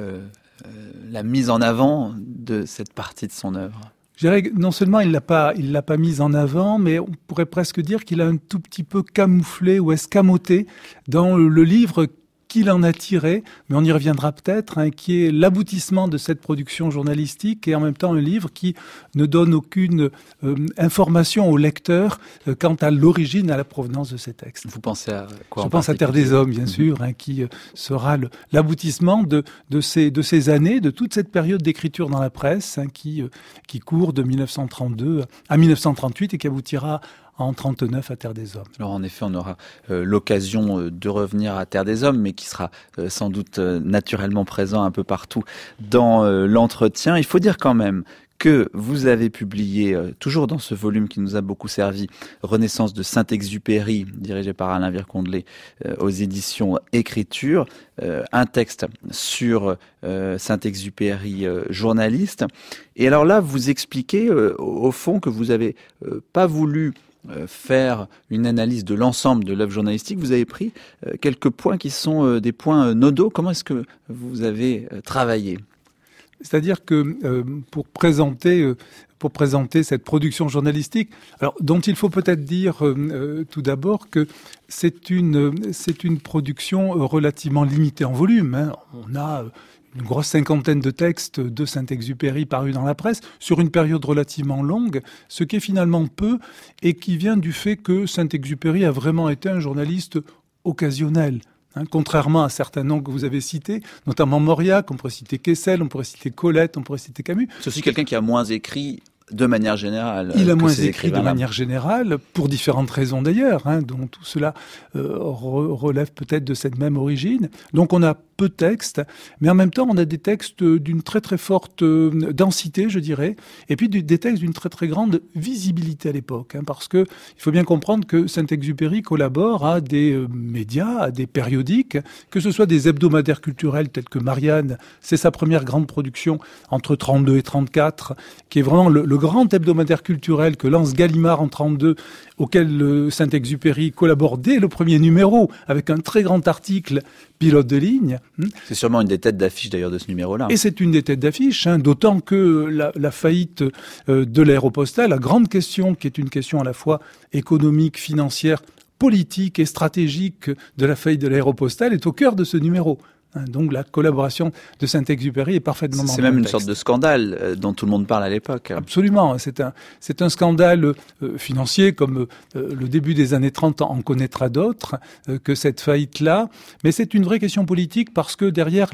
la mise en avant de cette partie de son œuvre. Je dirais que non seulement il l'a pas mise en avant, mais on pourrait presque dire qu'il a un tout petit peu camouflé ou escamoté dans le livre qu'il en a tiré, mais on y reviendra peut-être, qui est l'aboutissement de cette production journalistique et en même temps un livre qui ne donne aucune information au lecteur quant à l'origine, à la provenance de ces textes. Vous pensez à quoi? Je pense à Terre des Hommes, bien sûr, qui sera l'aboutissement de ces années, de toute cette période d'écriture dans la presse qui court de 1932 à 1938 et qui aboutira en 1939 à Terre des Hommes. Alors en effet, on aura l'occasion de revenir à Terre des Hommes, mais qui sera sans doute naturellement présent un peu partout dans l'entretien. Il faut dire quand même que vous avez publié, toujours dans ce volume qui nous a beaucoup servi, Renaissance de Saint-Exupéry, dirigé par Alain Vircondelet, aux éditions Écriture, un texte sur Saint-Exupéry, journaliste. Et alors là, vous expliquez au fond que vous avez pas voulu faire une analyse de l'ensemble de l'œuvre journalistique. Vous avez pris quelques points qui sont des points nodaux. Comment est-ce que vous avez travaillé ? C'est-à-dire que pour présenter cette production journalistique, alors dont il faut peut-être dire tout d'abord que c'est une production relativement limitée en volume. On a une grosse cinquantaine de textes de Saint-Exupéry parus dans la presse sur une période relativement longue, ce qui est finalement peu et qui vient du fait que Saint-Exupéry a vraiment été un journaliste occasionnel. Contrairement à certains noms que vous avez cités, notamment Mauriac, on pourrait citer Kessel, on pourrait citer Colette, on pourrait citer Camus. C'est aussi quelqu'un qui a moins écrit de manière générale. Il a moins écrit de manière générale, pour différentes raisons d'ailleurs, dont tout cela relève peut-être de cette même origine. Donc on a peu de textes, mais en même temps on a des textes d'une très très forte densité, je dirais, et puis des textes d'une très très grande visibilité à l'époque, parce que il faut bien comprendre que Saint-Exupéry collabore à des médias, à des périodiques, que ce soit des hebdomadaires culturels tels que Marianne, c'est sa première grande production entre 32 et 34, qui est vraiment le grand hebdomadaire culturel que lance Gallimard en 32, auquel Saint-Exupéry collabore dès le premier numéro, avec un très grand article pilote de ligne. C'est sûrement une des têtes d'affiche d'ailleurs de ce numéro-là. Et c'est une des têtes d'affiche, d'autant que la faillite de l'Aéropostale, la grande question, qui est une question à la fois économique, financière, politique et stratégique de la faillite de l'Aéropostale, est au cœur de ce numéro. Donc la collaboration de Saint-Exupéry est parfaitement dans le C'est même contexte. Une sorte de scandale dont tout le monde parle à l'époque. Absolument, c'est un scandale financier comme le début des années 30 en connaîtra d'autres que cette faillite-là, mais c'est une vraie question politique parce que derrière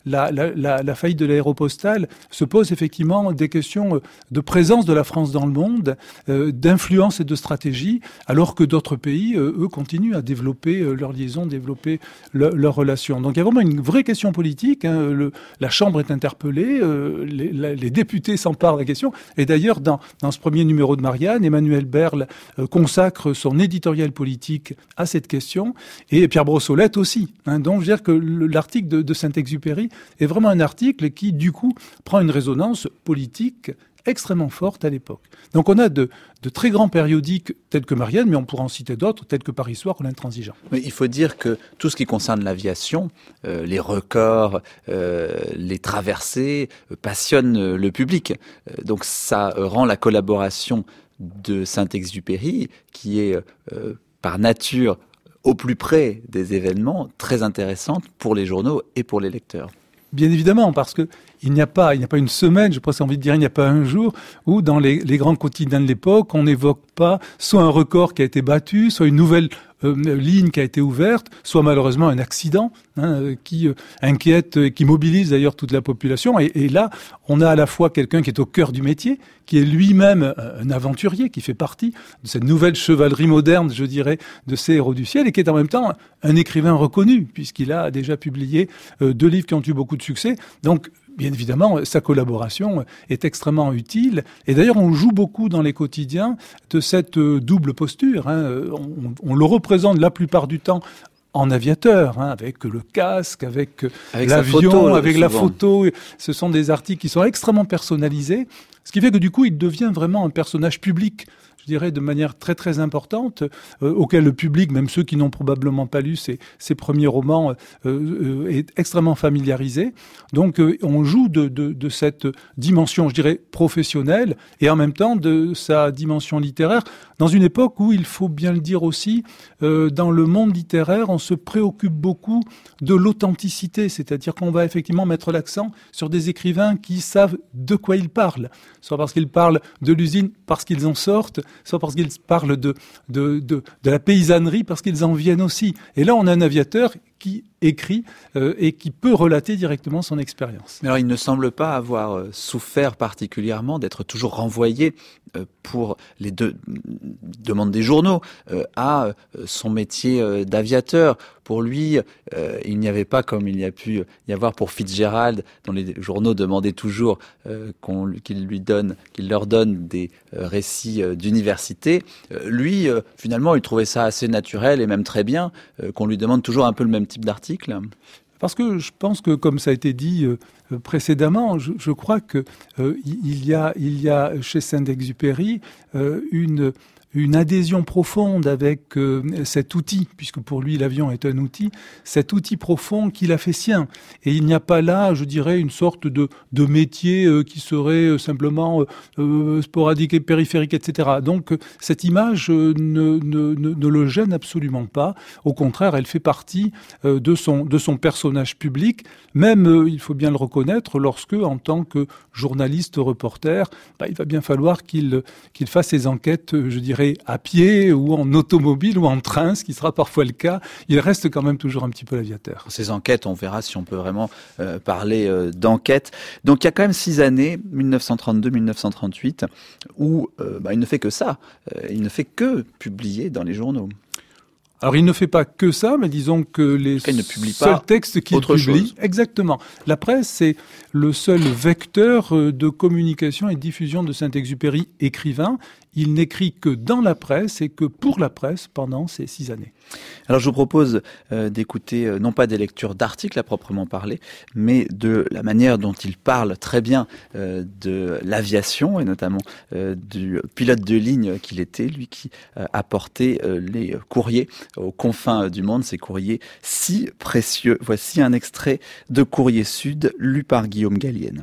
la faillite de l'Aéropostale se posent effectivement des questions de présence de la France dans le monde, d'influence et de stratégie, alors que d'autres pays, eux, continuent à développer leurs liaisons, développer leurs relations. Donc il y a vraiment une vraie question politique. La Chambre est interpellée, les députés s'emparent de la question. Et d'ailleurs, dans ce premier numéro de Marianne, Emmanuel Berle consacre son éditorial politique à cette question, et Pierre Brossolette aussi. Donc, je veux dire que l'article de Saint-Exupéry est vraiment un article qui, du coup, prend une résonance politique extrêmement forte à l'époque. Donc on a de très grands périodiques tels que Marianne, mais on pourra en citer d'autres tels que Paris Soir ou l'Intransigeant. Mais il faut dire que tout ce qui concerne l'aviation, les records, les traversées, passionne le public. Donc ça rend la collaboration de Saint-Exupéry, qui est par nature au plus près des événements, très intéressante pour les journaux et pour les lecteurs. bien évidemment, parce que il n'y a pas une semaine, j'ai presque envie de dire, il n'y a pas un jour où dans les grands quotidiens de l'époque, on n'évoque pas soit un record qui a été battu, soit une nouvelle ligne qui a été ouverte, soit malheureusement un accident qui inquiète, qui mobilise d'ailleurs toute la population. Et là, on a à la fois quelqu'un qui est au cœur du métier, qui est lui-même un aventurier, qui fait partie de cette nouvelle chevalerie moderne, je dirais, de ces héros du ciel, et qui est en même temps un écrivain reconnu, puisqu'il a déjà publié 2 livres qui ont eu beaucoup de succès. Donc, bien évidemment, sa collaboration est extrêmement utile. Et d'ailleurs, on joue beaucoup dans les quotidiens de cette double posture. On le représente la plupart du temps en aviateur, avec le casque, avec l'avion, avec la photo. Ce sont des articles qui sont extrêmement personnalisés, ce qui fait que du coup, il devient vraiment un personnage public, je dirais, de manière très très importante, auquel le public, même ceux qui n'ont probablement pas lu ses premiers romans, est extrêmement familiarisé. Donc on joue de cette dimension, je dirais, professionnelle, et en même temps de sa dimension littéraire, dans une époque où, il faut bien le dire aussi, dans le monde littéraire, on se préoccupe beaucoup de l'authenticité, c'est-à-dire qu'on va effectivement mettre l'accent sur des écrivains qui savent de quoi ils parlent, soit parce qu'ils parlent de l'usine, parce qu'ils en sortent, soit parce qu'ils parlent de la paysannerie, parce qu'ils en viennent aussi. Et là, on a un aviateur qui écrit et qui peut relater directement son expérience. Mais alors, il ne semble pas avoir souffert particulièrement d'être toujours renvoyé pour les demandes des journaux à son métier d'aviateur. Pour lui, il n'y avait pas, comme il y a pu y avoir pour Fitzgerald, dont les journaux demandaient toujours qu'il leur donne des récits d'université. Lui, finalement, il trouvait ça assez naturel et même très bien qu'on lui demande toujours un peu le même type d'article. Parce que je pense que, comme ça a été dit précédemment, je crois que il y a chez Saint-Exupéry une adhésion profonde avec cet outil, puisque pour lui l'avion est un outil, cet outil profond qu'il a fait sien. Et il n'y a pas là, je dirais, une sorte de métier qui serait simplement sporadique et périphérique, etc. Donc cette image ne le gêne absolument pas. Au contraire, elle fait partie de son personnage public, même, il faut bien le reconnaître, lorsque, en tant que journaliste, reporter, il va bien falloir qu'il fasse ses enquêtes, je dirais, à pied ou en automobile ou en train, ce qui sera parfois le cas. Il reste quand même toujours un petit peu l'aviateur. Ces enquêtes, on verra si on peut vraiment parler d'enquête. Donc il y a quand même 6 années, 1932-1938, où il ne fait que ça. Il ne fait que publier dans les journaux. Alors, il ne fait pas que ça, mais disons que les seuls textes qu'il publie... Exactement. La presse, c'est le seul vecteur de communication et de diffusion de Saint-Exupéry écrivain. Il n'écrit que dans la presse et que pour la presse pendant ces 6 années. Alors, je vous propose d'écouter non pas des lectures d'articles à proprement parler, mais de la manière dont il parle très bien de l'aviation et notamment du pilote de ligne qu'il était, lui qui apportait les courriers aux confins du monde, ces courriers si précieux. Voici un extrait de Courrier Sud, lu par Guillaume Gallienne.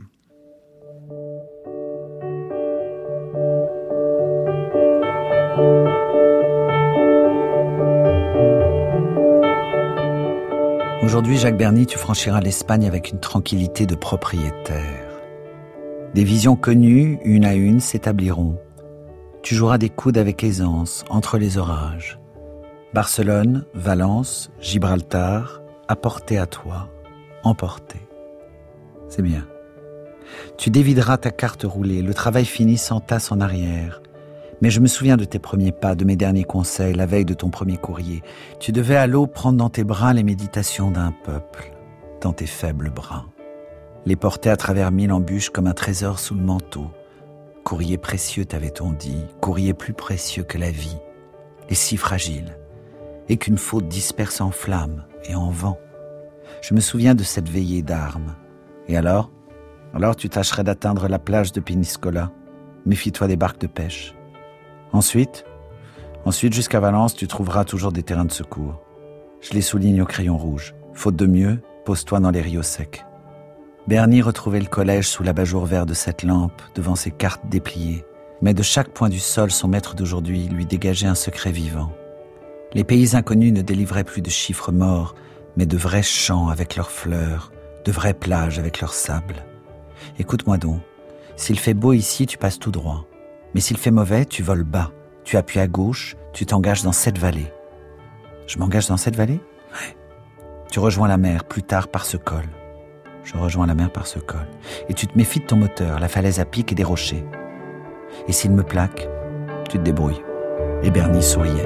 Aujourd'hui, Jacques Berny, tu franchiras l'Espagne avec une tranquillité de propriétaire. Des visions connues, une à une, s'établiront. Tu joueras des coudes avec aisance, entre les orages. Barcelone, Valence, Gibraltar, apporté à toi, emporté. C'est bien. Tu dévideras ta carte roulée, le travail fini s'entasse en arrière. Mais je me souviens de tes premiers pas, de mes derniers conseils, la veille de ton premier courrier. Tu devais à l'aube prendre dans tes bras les méditations d'un peuple, dans tes faibles bras. Les porter à travers 1000 embûches comme un trésor sous le manteau. Courrier précieux, t'avait-on dit, courrier plus précieux que la vie, et si fragile, et qu'une faute disperse en flammes et en vent. Je me souviens de cette veillée d'armes. Et alors tu tâcherais d'atteindre la plage de Peñíscola. Méfie-toi des barques de pêche. Ensuite, jusqu'à Valence, tu trouveras toujours des terrains de secours. Je les souligne au crayon rouge. Faute de mieux, pose-toi dans les rios secs. Berny retrouvait le collège sous l'abat-jour vert de cette lampe, devant ses cartes dépliées. Mais de chaque point du sol, son maître d'aujourd'hui lui dégageait un secret vivant. Les pays inconnus ne délivraient plus de chiffres morts, mais de vrais chants avec leurs fleurs, de vraies plages avec leur sable. Écoute-moi donc, s'il fait beau ici, tu passes tout droit. Mais s'il fait mauvais, tu voles bas. Tu appuies à gauche, tu t'engages dans cette vallée. Je m'engage dans cette vallée ? Ouais. Tu rejoins la mer plus tard par ce col. Je rejoins la mer par ce col. Et tu te méfies de ton moteur, la falaise à pic et des rochers. Et s'il me plaque, tu te débrouilles. Et Bernie souriait.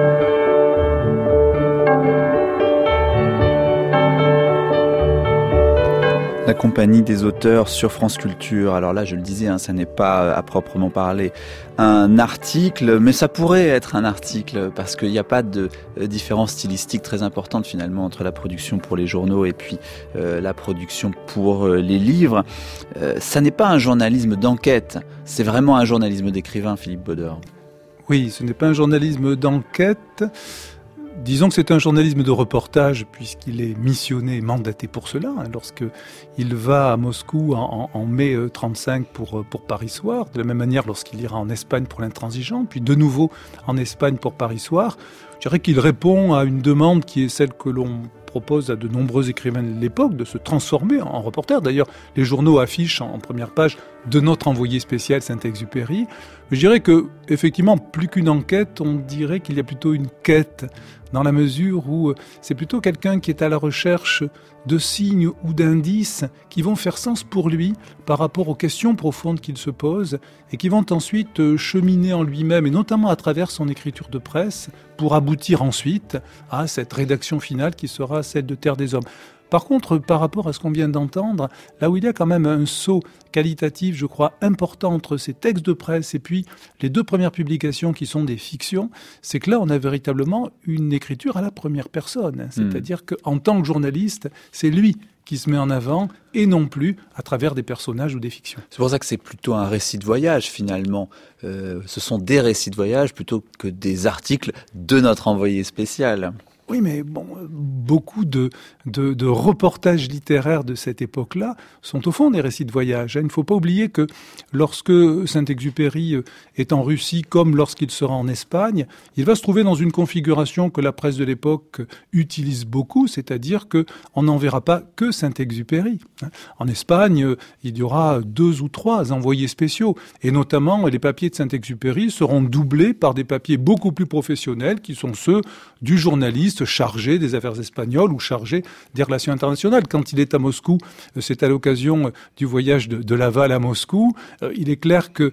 La compagnie des auteurs sur France Culture. Alors là, je le disais, ça n'est pas à proprement parler un article, mais ça pourrait être un article parce qu'il n'y a pas de différence stylistique très importante finalement entre la production pour les journaux et puis la production pour les livres. Ça n'est pas un journalisme d'enquête, c'est vraiment un journalisme d'écrivain, Philippe Bodor. Oui, ce n'est pas un journalisme d'enquête. Disons que c'est un journalisme de reportage puisqu'il est missionné, mandaté pour cela. Lorsqu'il va à Moscou en mai 35 pour Paris Soir, de la même manière lorsqu'il ira en Espagne pour l'Intransigeant, puis de nouveau en Espagne pour Paris Soir, je dirais qu'il répond à une demande qui est celle que l'on propose à de nombreux écrivains de l'époque de se transformer en reporter. D'ailleurs, les journaux affichent en première page de notre envoyé spécial Saint-Exupéry. Je dirais que, effectivement, plus qu'une enquête, on dirait qu'il y a plutôt une quête, dans la mesure où c'est plutôt quelqu'un qui est à la recherche de signes ou d'indices qui vont faire sens pour lui par rapport aux questions profondes qu'il se pose et qui vont ensuite cheminer en lui-même, et notamment à travers son écriture de presse, pour aboutir ensuite à cette rédaction finale qui sera celle de Terre des Hommes. Par contre, par rapport à ce qu'on vient d'entendre, là où il y a quand même un saut qualitatif, je crois, important entre ces textes de presse et puis les deux premières publications qui sont des fictions, c'est que là, on a véritablement une écriture à la première personne. C'est-à-dire qu'en tant que journaliste, c'est lui qui se met en avant et non plus à travers des personnages ou des fictions. C'est pour ça que c'est plutôt un récit de voyage finalement. Ce sont des récits de voyage plutôt que des articles de notre envoyé spécial. Oui, mais bon, beaucoup de reportages littéraires de cette époque-là sont au fond des récits de voyage. Il ne faut pas oublier que lorsque Saint-Exupéry est en Russie, comme lorsqu'il sera en Espagne, il va se trouver dans une configuration que la presse de l'époque utilise beaucoup, c'est-à-dire que on n'enverra pas que Saint-Exupéry. En Espagne, il y aura 2 ou 3 envoyés spéciaux, et notamment les papiers de Saint-Exupéry seront doublés par des papiers beaucoup plus professionnels, qui sont ceux du journaliste chargé des affaires espagnoles ou chargé des relations internationales. Quand il est à Moscou, c'est à l'occasion du voyage de Laval à Moscou, il est clair que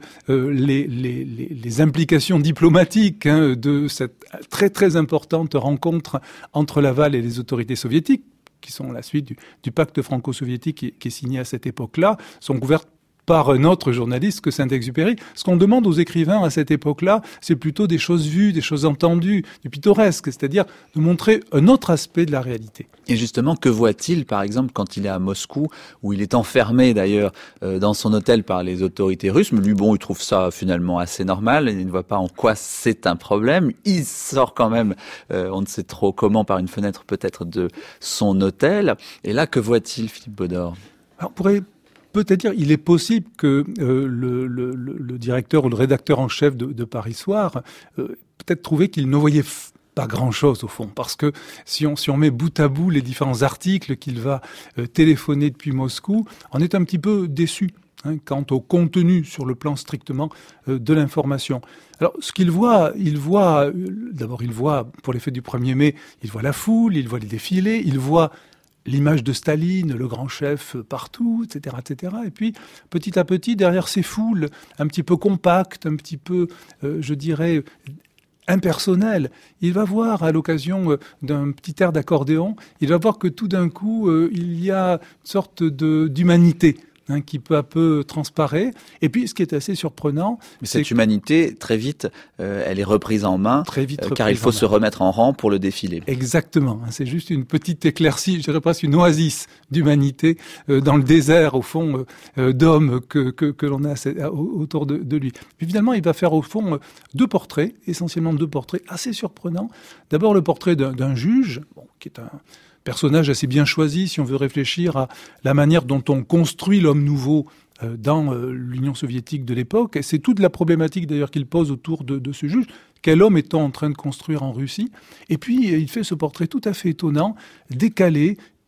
les implications diplomatiques de cette très très importante rencontre entre Laval et les autorités soviétiques, qui sont la suite du pacte franco-soviétique qui est signé à cette époque-là, sont couvertes par un autre journaliste que Saint-Exupéry. Ce qu'on demande aux écrivains à cette époque-là, c'est plutôt des choses vues, des choses entendues, du pittoresque, c'est-à-dire de montrer un autre aspect de la réalité. Et justement, que voit-il, par exemple, quand il est à Moscou, où il est enfermé d'ailleurs dans son hôtel par les autorités russes, mais lui, bon, il trouve ça finalement assez normal, il ne voit pas en quoi c'est un problème. Il sort quand même, on ne sait trop comment, par une fenêtre peut-être de son hôtel. Et là, que voit-il, Philippe Bodor ? Alors, on pourrait peut-être dire, il est possible que le directeur ou le rédacteur en chef de Paris Soir peut-être trouvait qu'il ne voyait pas grand-chose au fond, parce que si on met bout à bout les différents articles qu'il va téléphoner depuis Moscou, on est un petit peu déçu quant au contenu sur le plan strictement de l'information. Alors, ce qu'il voit, d'abord il voit, pour les fêtes du 1er mai, il voit la foule, il voit les défilés, il voit l'image de Staline, le grand chef partout, etc., etc. Et puis, petit à petit, derrière ces foules un petit peu compactes, un petit peu, je dirais, impersonnelles, il va voir, à l'occasion d'un petit air d'accordéon, il va voir que tout d'un coup, il y a une sorte d'humanité qui peu à peu transparaît. Et puis, ce qui est assez surprenant... Mais cette humanité, très vite, elle est reprise en main, car il faut se remettre en rang pour le défilé. Exactement. C'est juste une petite éclaircie, je dirais presque une oasis d'humanité dans le désert, au fond, d'hommes que l'on a autour de lui. Puis finalement, il va faire, au fond, 2 portraits, essentiellement 2 portraits assez surprenants. D'abord, le portrait d'un juge, qui est un personnage assez bien choisi si on veut réfléchir à la manière dont on construit l'homme nouveau dans l'Union soviétique de l'époque. Et c'est toute la problématique d'ailleurs qu'il pose autour de ce juge. Quel homme est-on en train de construire en Russie ? Et puis il fait ce portrait tout à fait étonnant, décalé,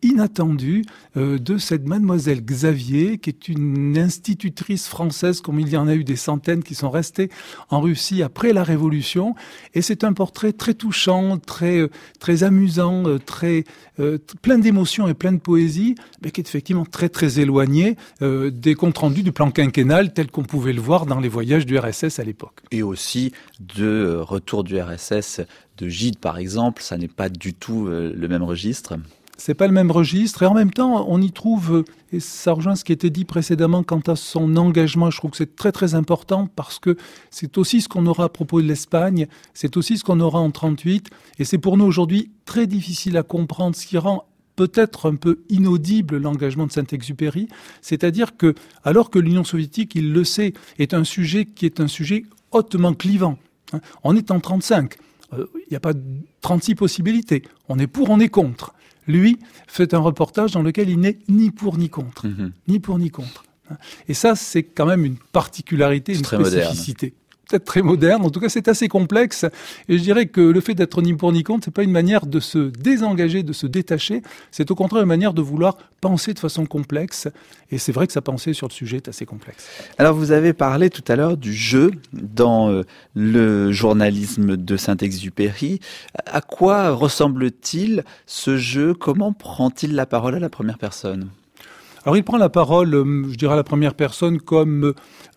inattendu de cette mademoiselle Xavier, qui est une institutrice française, comme il y en a eu des centaines qui sont restées en Russie après la Révolution. Et c'est un portrait très touchant, très amusant, plein d'émotions et plein de poésie, mais qui est effectivement très très éloigné des comptes rendus du plan quinquennal tel qu'on pouvait le voir dans les voyages du RSS à l'époque. Et aussi de retour du RSS de Gide, par exemple, ça n'est pas du tout le même registre. C'est pas le même registre, et en même temps, on y trouve, et ça rejoint ce qui était dit précédemment quant à son engagement, je trouve que c'est très très important, parce que c'est aussi ce qu'on aura à propos de l'Espagne, c'est aussi ce qu'on aura en 1938, et c'est pour nous aujourd'hui très difficile à comprendre, ce qui rend peut-être un peu inaudible l'engagement de Saint-Exupéry, c'est-à-dire que, alors que l'Union soviétique, il le sait, est un sujet qui est un sujet hautement clivant, hein, on est en 1935, il n'y a pas 36 possibilités, on est pour, on est contre. Lui fait un reportage dans lequel il n'est ni pour ni contre. Ni pour ni contre. Et ça, c'est quand même une particularité, une spécificité. Peut-être très moderne, en tout cas c'est assez complexe. Et je dirais que le fait d'être ni pour ni contre, c'est pas une manière de se désengager, de se détacher. C'est au contraire une manière de vouloir penser de façon complexe. Et c'est vrai que sa pensée sur le sujet est assez complexe. Alors vous avez parlé tout à l'heure du jeu dans le journalisme de Saint-Exupéry. À quoi ressemble-t-il ce jeu ? Comment prend-il la parole à la première personne ? Alors il prend la parole, je dirais à la première personne comme...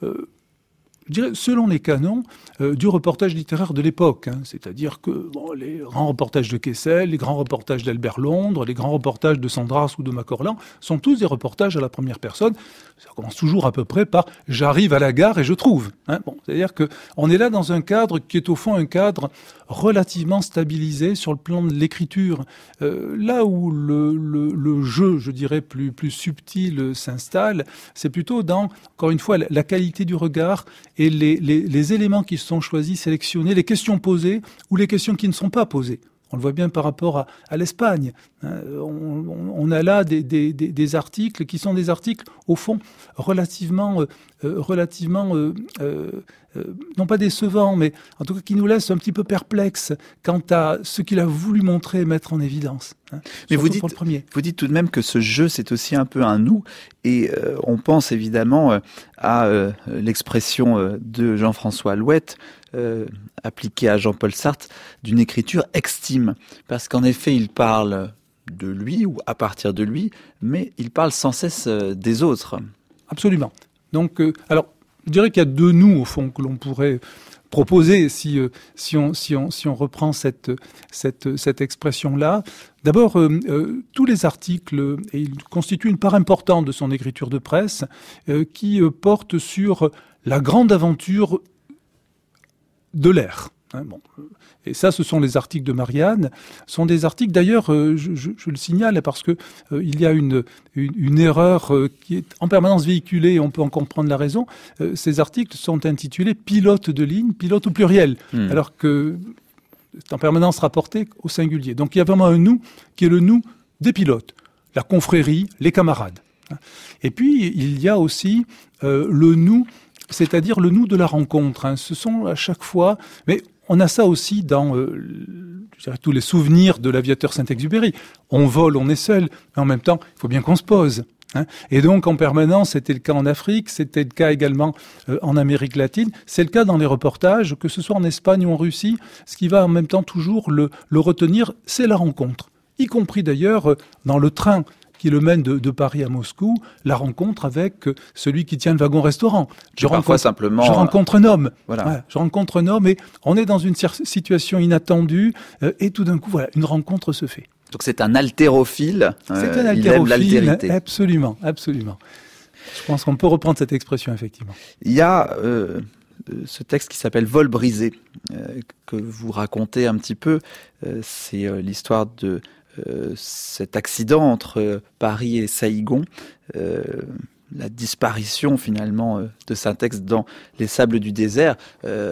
je dirais, selon les canons du reportage littéraire de l'époque. Hein. C'est-à-dire que les grands reportages de Kessel, les grands reportages d'Albert Londres, les grands reportages de Sandras ou de Macorlan sont tous des reportages à la première personne. Ça commence toujours à peu près par « j'arrive à la gare et je trouve ». Hein. C'est-à-dire qu'on est là dans un cadre qui est au fond un cadre relativement stabilisé sur le plan de l'écriture. Là où le jeu, je dirais, plus subtil s'installe, c'est plutôt dans, encore une fois, la qualité du regard et les éléments qui sont choisis, sélectionnés, les questions posées ou les questions qui ne sont pas posées. On le voit bien par rapport à l'Espagne. On a là des articles qui sont des articles, au fond, relativement non pas décevants, mais en tout cas qui nous laissent un petit peu perplexes quant à ce qu'il a voulu montrer et mettre en évidence. Mais vous dites tout de même que ce jeu, c'est aussi un peu un nous, et on pense évidemment à l'expression de Jean-François Alouette, appliquée à Jean-Paul Sartre, d'une écriture extime. Parce qu'en effet, il parle de lui ou à partir de lui, mais il parle sans cesse des autres. Absolument. Donc, alors, je dirais qu'il y a deux nous, au fond, que l'on pourrait proposer si on reprend cette expression-là. D'abord, tous les articles, et ils constituent une part importante de son écriture de presse, qui portent sur la grande aventure de l'air. Et ça, ce sont les articles de Marianne. Ce sont des articles, d'ailleurs, je le signale parce que il y a une erreur qui est en permanence véhiculée, et on peut en comprendre la raison. Ces articles sont intitulés « Pilote de ligne », pilote au pluriel, alors que c'est en permanence rapporté au singulier. Donc il y a vraiment un « nous » qui est le « nous » des pilotes, la confrérie, les camarades. Et puis, il y a aussi le « nous », c'est-à-dire le nous de la rencontre. Ce sont à chaque fois... Mais on a ça aussi dans tous les souvenirs de l'aviateur Saint-Exupéry. On vole, on est seul, mais en même temps, il faut bien qu'on se pose. Et donc, en permanence, c'était le cas en Afrique, c'était le cas également en Amérique latine. C'est le cas dans les reportages, que ce soit en Espagne ou en Russie. Ce qui va en même temps toujours le retenir, c'est la rencontre. Y compris d'ailleurs dans le train qui le mène de Paris à Moscou, la rencontre avec celui qui tient le wagon-restaurant. Je rencontre un homme. Voilà, je rencontre un homme et on est dans une situation inattendue et tout d'un coup, voilà, une rencontre se fait. Donc c'est un haltérophile. C'est un haltérophile, il aime l'altérité. Absolument. Je pense qu'on peut reprendre cette expression, effectivement. Il y a ce texte qui s'appelle « Vol brisé » que vous racontez un petit peu. C'est l'histoire de... cet accident entre Paris et Saïgon, la disparition finalement de Saint-Ex dans les sables du désert.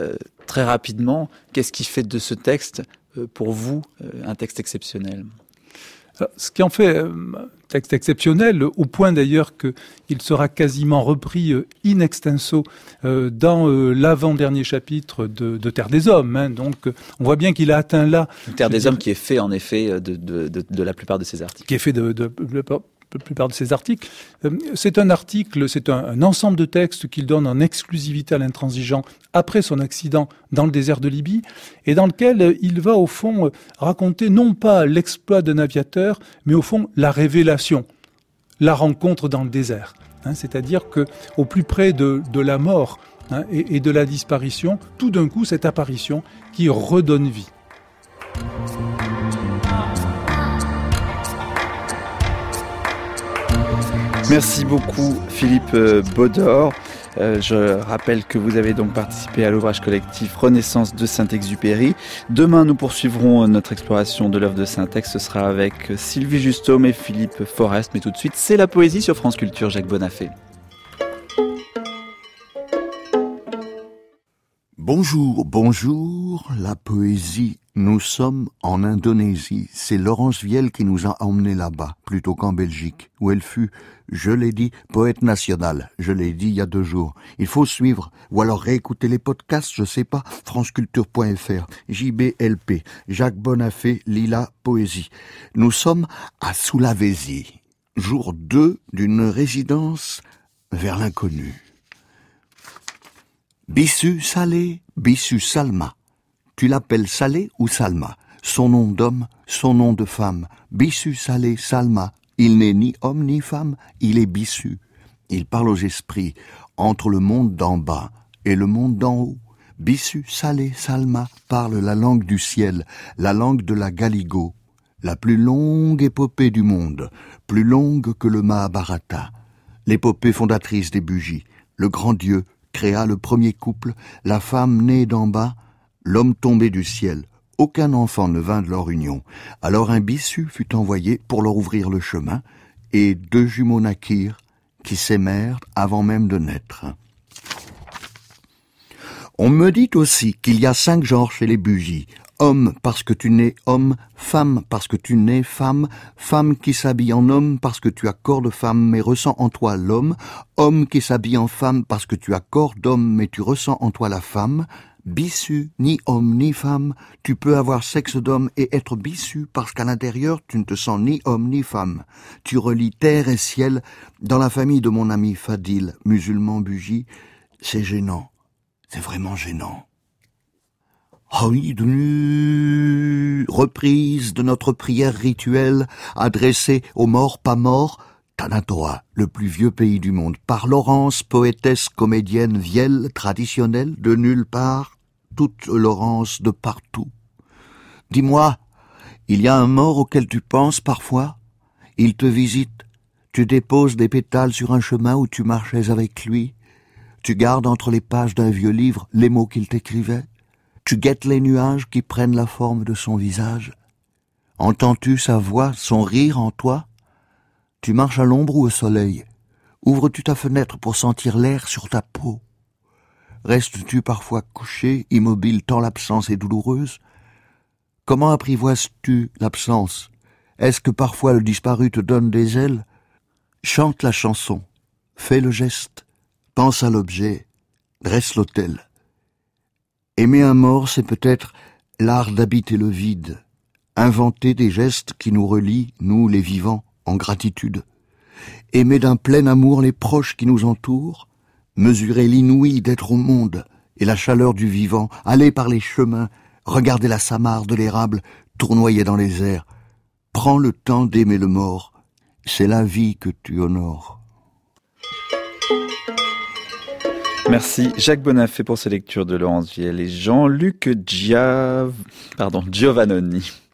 Très rapidement, qu'est-ce qui fait de ce texte, pour vous, un texte exceptionnel ? Ce qui en fait un texte exceptionnel, au point d'ailleurs qu'il sera quasiment repris in extenso dans l'avant-dernier chapitre de Terre des Hommes. Donc on voit bien qu'il a atteint là... Terre des Hommes qui est fait en effet de la plupart de ses articles. Qui est fait de la plupart de ces articles. C'est un ensemble de textes qu'il donne en exclusivité à l'intransigeant après son accident dans le désert de Libye, et dans lequel il va au fond raconter non pas l'exploit d'un aviateur, mais au fond la révélation, la rencontre dans le désert. C'est-à-dire que au plus près de la mort et de la disparition, tout d'un coup cette apparition qui redonne vie. Merci beaucoup Philippe Bodor. Je rappelle que vous avez donc participé à l'ouvrage collectif Renaissance de Saint-Exupéry. Demain, nous poursuivrons notre exploration de l'œuvre de Saint-Ex. Ce sera avec Sylvie Justaume et Philippe Forest. Mais tout de suite, c'est la poésie sur France Culture. Jacques Bonafé. Bonjour, la poésie. Nous sommes en Indonésie. C'est Laurence Viel qui nous a emmenés là-bas, plutôt qu'en Belgique, où elle fut, je l'ai dit, poète nationale. Je l'ai dit il y a 2 jours. Il faut suivre, ou alors réécouter les podcasts, je sais pas, franceculture.fr, JBLP, Jacques Bonafé, Lila, Poésie. Nous sommes à Sulawesi, jour 2 d'une résidence vers l'inconnu. Bissu Salé, Bissu Salma. Tu l'appelles Salé ou Salma? Son nom d'homme, son nom de femme. Bissu Salé Salma. Il n'est ni homme ni femme, il est bissu. Il parle aux esprits, entre le monde d'en bas et le monde d'en haut. Bissu Salé Salma parle la langue du ciel, la langue de la Galigo, la plus longue épopée du monde, plus longue que le Mahabharata. L'épopée fondatrice des bougies. Le grand Dieu créa le premier couple, la femme née d'en bas, l'homme tombé du ciel. Aucun enfant ne vint de leur union. Alors un bissu fut envoyé pour leur ouvrir le chemin, et 2 jumeaux naquirent, qui s'aimèrent avant même de naître. On me dit aussi qu'il y a 5 genres chez les bougies. Homme parce que tu nais homme, femme parce que tu nais femme, femme qui s'habille en homme parce que tu as corps de femme mais ressens en toi l'homme, homme qui s'habille en femme parce que tu as corps d'homme mais tu ressens en toi la femme. Bissu, ni homme ni femme, tu peux avoir sexe d'homme et être bissu parce qu'à l'intérieur tu ne te sens ni homme ni femme. Tu relis terre et ciel dans la famille de mon ami Fadil, musulman bougie. C'est gênant, c'est vraiment gênant. Reprise de notre prière rituelle adressée aux morts pas morts, Tanatoa, le plus vieux pays du monde, par Laurence, poétesse, comédienne, vielle, traditionnelle, de nulle part, toute Laurence de partout. Dis-moi, il y a un mort auquel tu penses parfois? Il te visite, tu déposes des pétales sur un chemin où tu marchais avec lui, tu gardes entre les pages d'un vieux livre les mots qu'il t'écrivait, tu guettes les nuages qui prennent la forme de son visage. Entends-tu sa voix, son rire en toi? Tu marches à l'ombre ou au soleil? Ouvres-tu ta fenêtre pour sentir l'air sur ta peau? Restes-tu parfois couché, immobile tant l'absence est douloureuse? Comment apprivoises-tu l'absence? Est-ce que parfois le disparu te donne des ailes? Chante la chanson, fais le geste, pense à l'objet, dresse l'autel. Aimer un mort, c'est peut-être l'art d'habiter le vide, inventer des gestes qui nous relient, nous les vivants, en gratitude. Aimer d'un plein amour les proches qui nous entourent, mesurer l'inouï d'être au monde et la chaleur du vivant, aller par les chemins, regarder la samarre de l'érable tournoyer dans les airs. Prends le temps d'aimer le mort, c'est la vie que tu honores. Merci Jacques Bonafé pour ces lectures de Laurence Viel et Jean-Luc Giovannoni.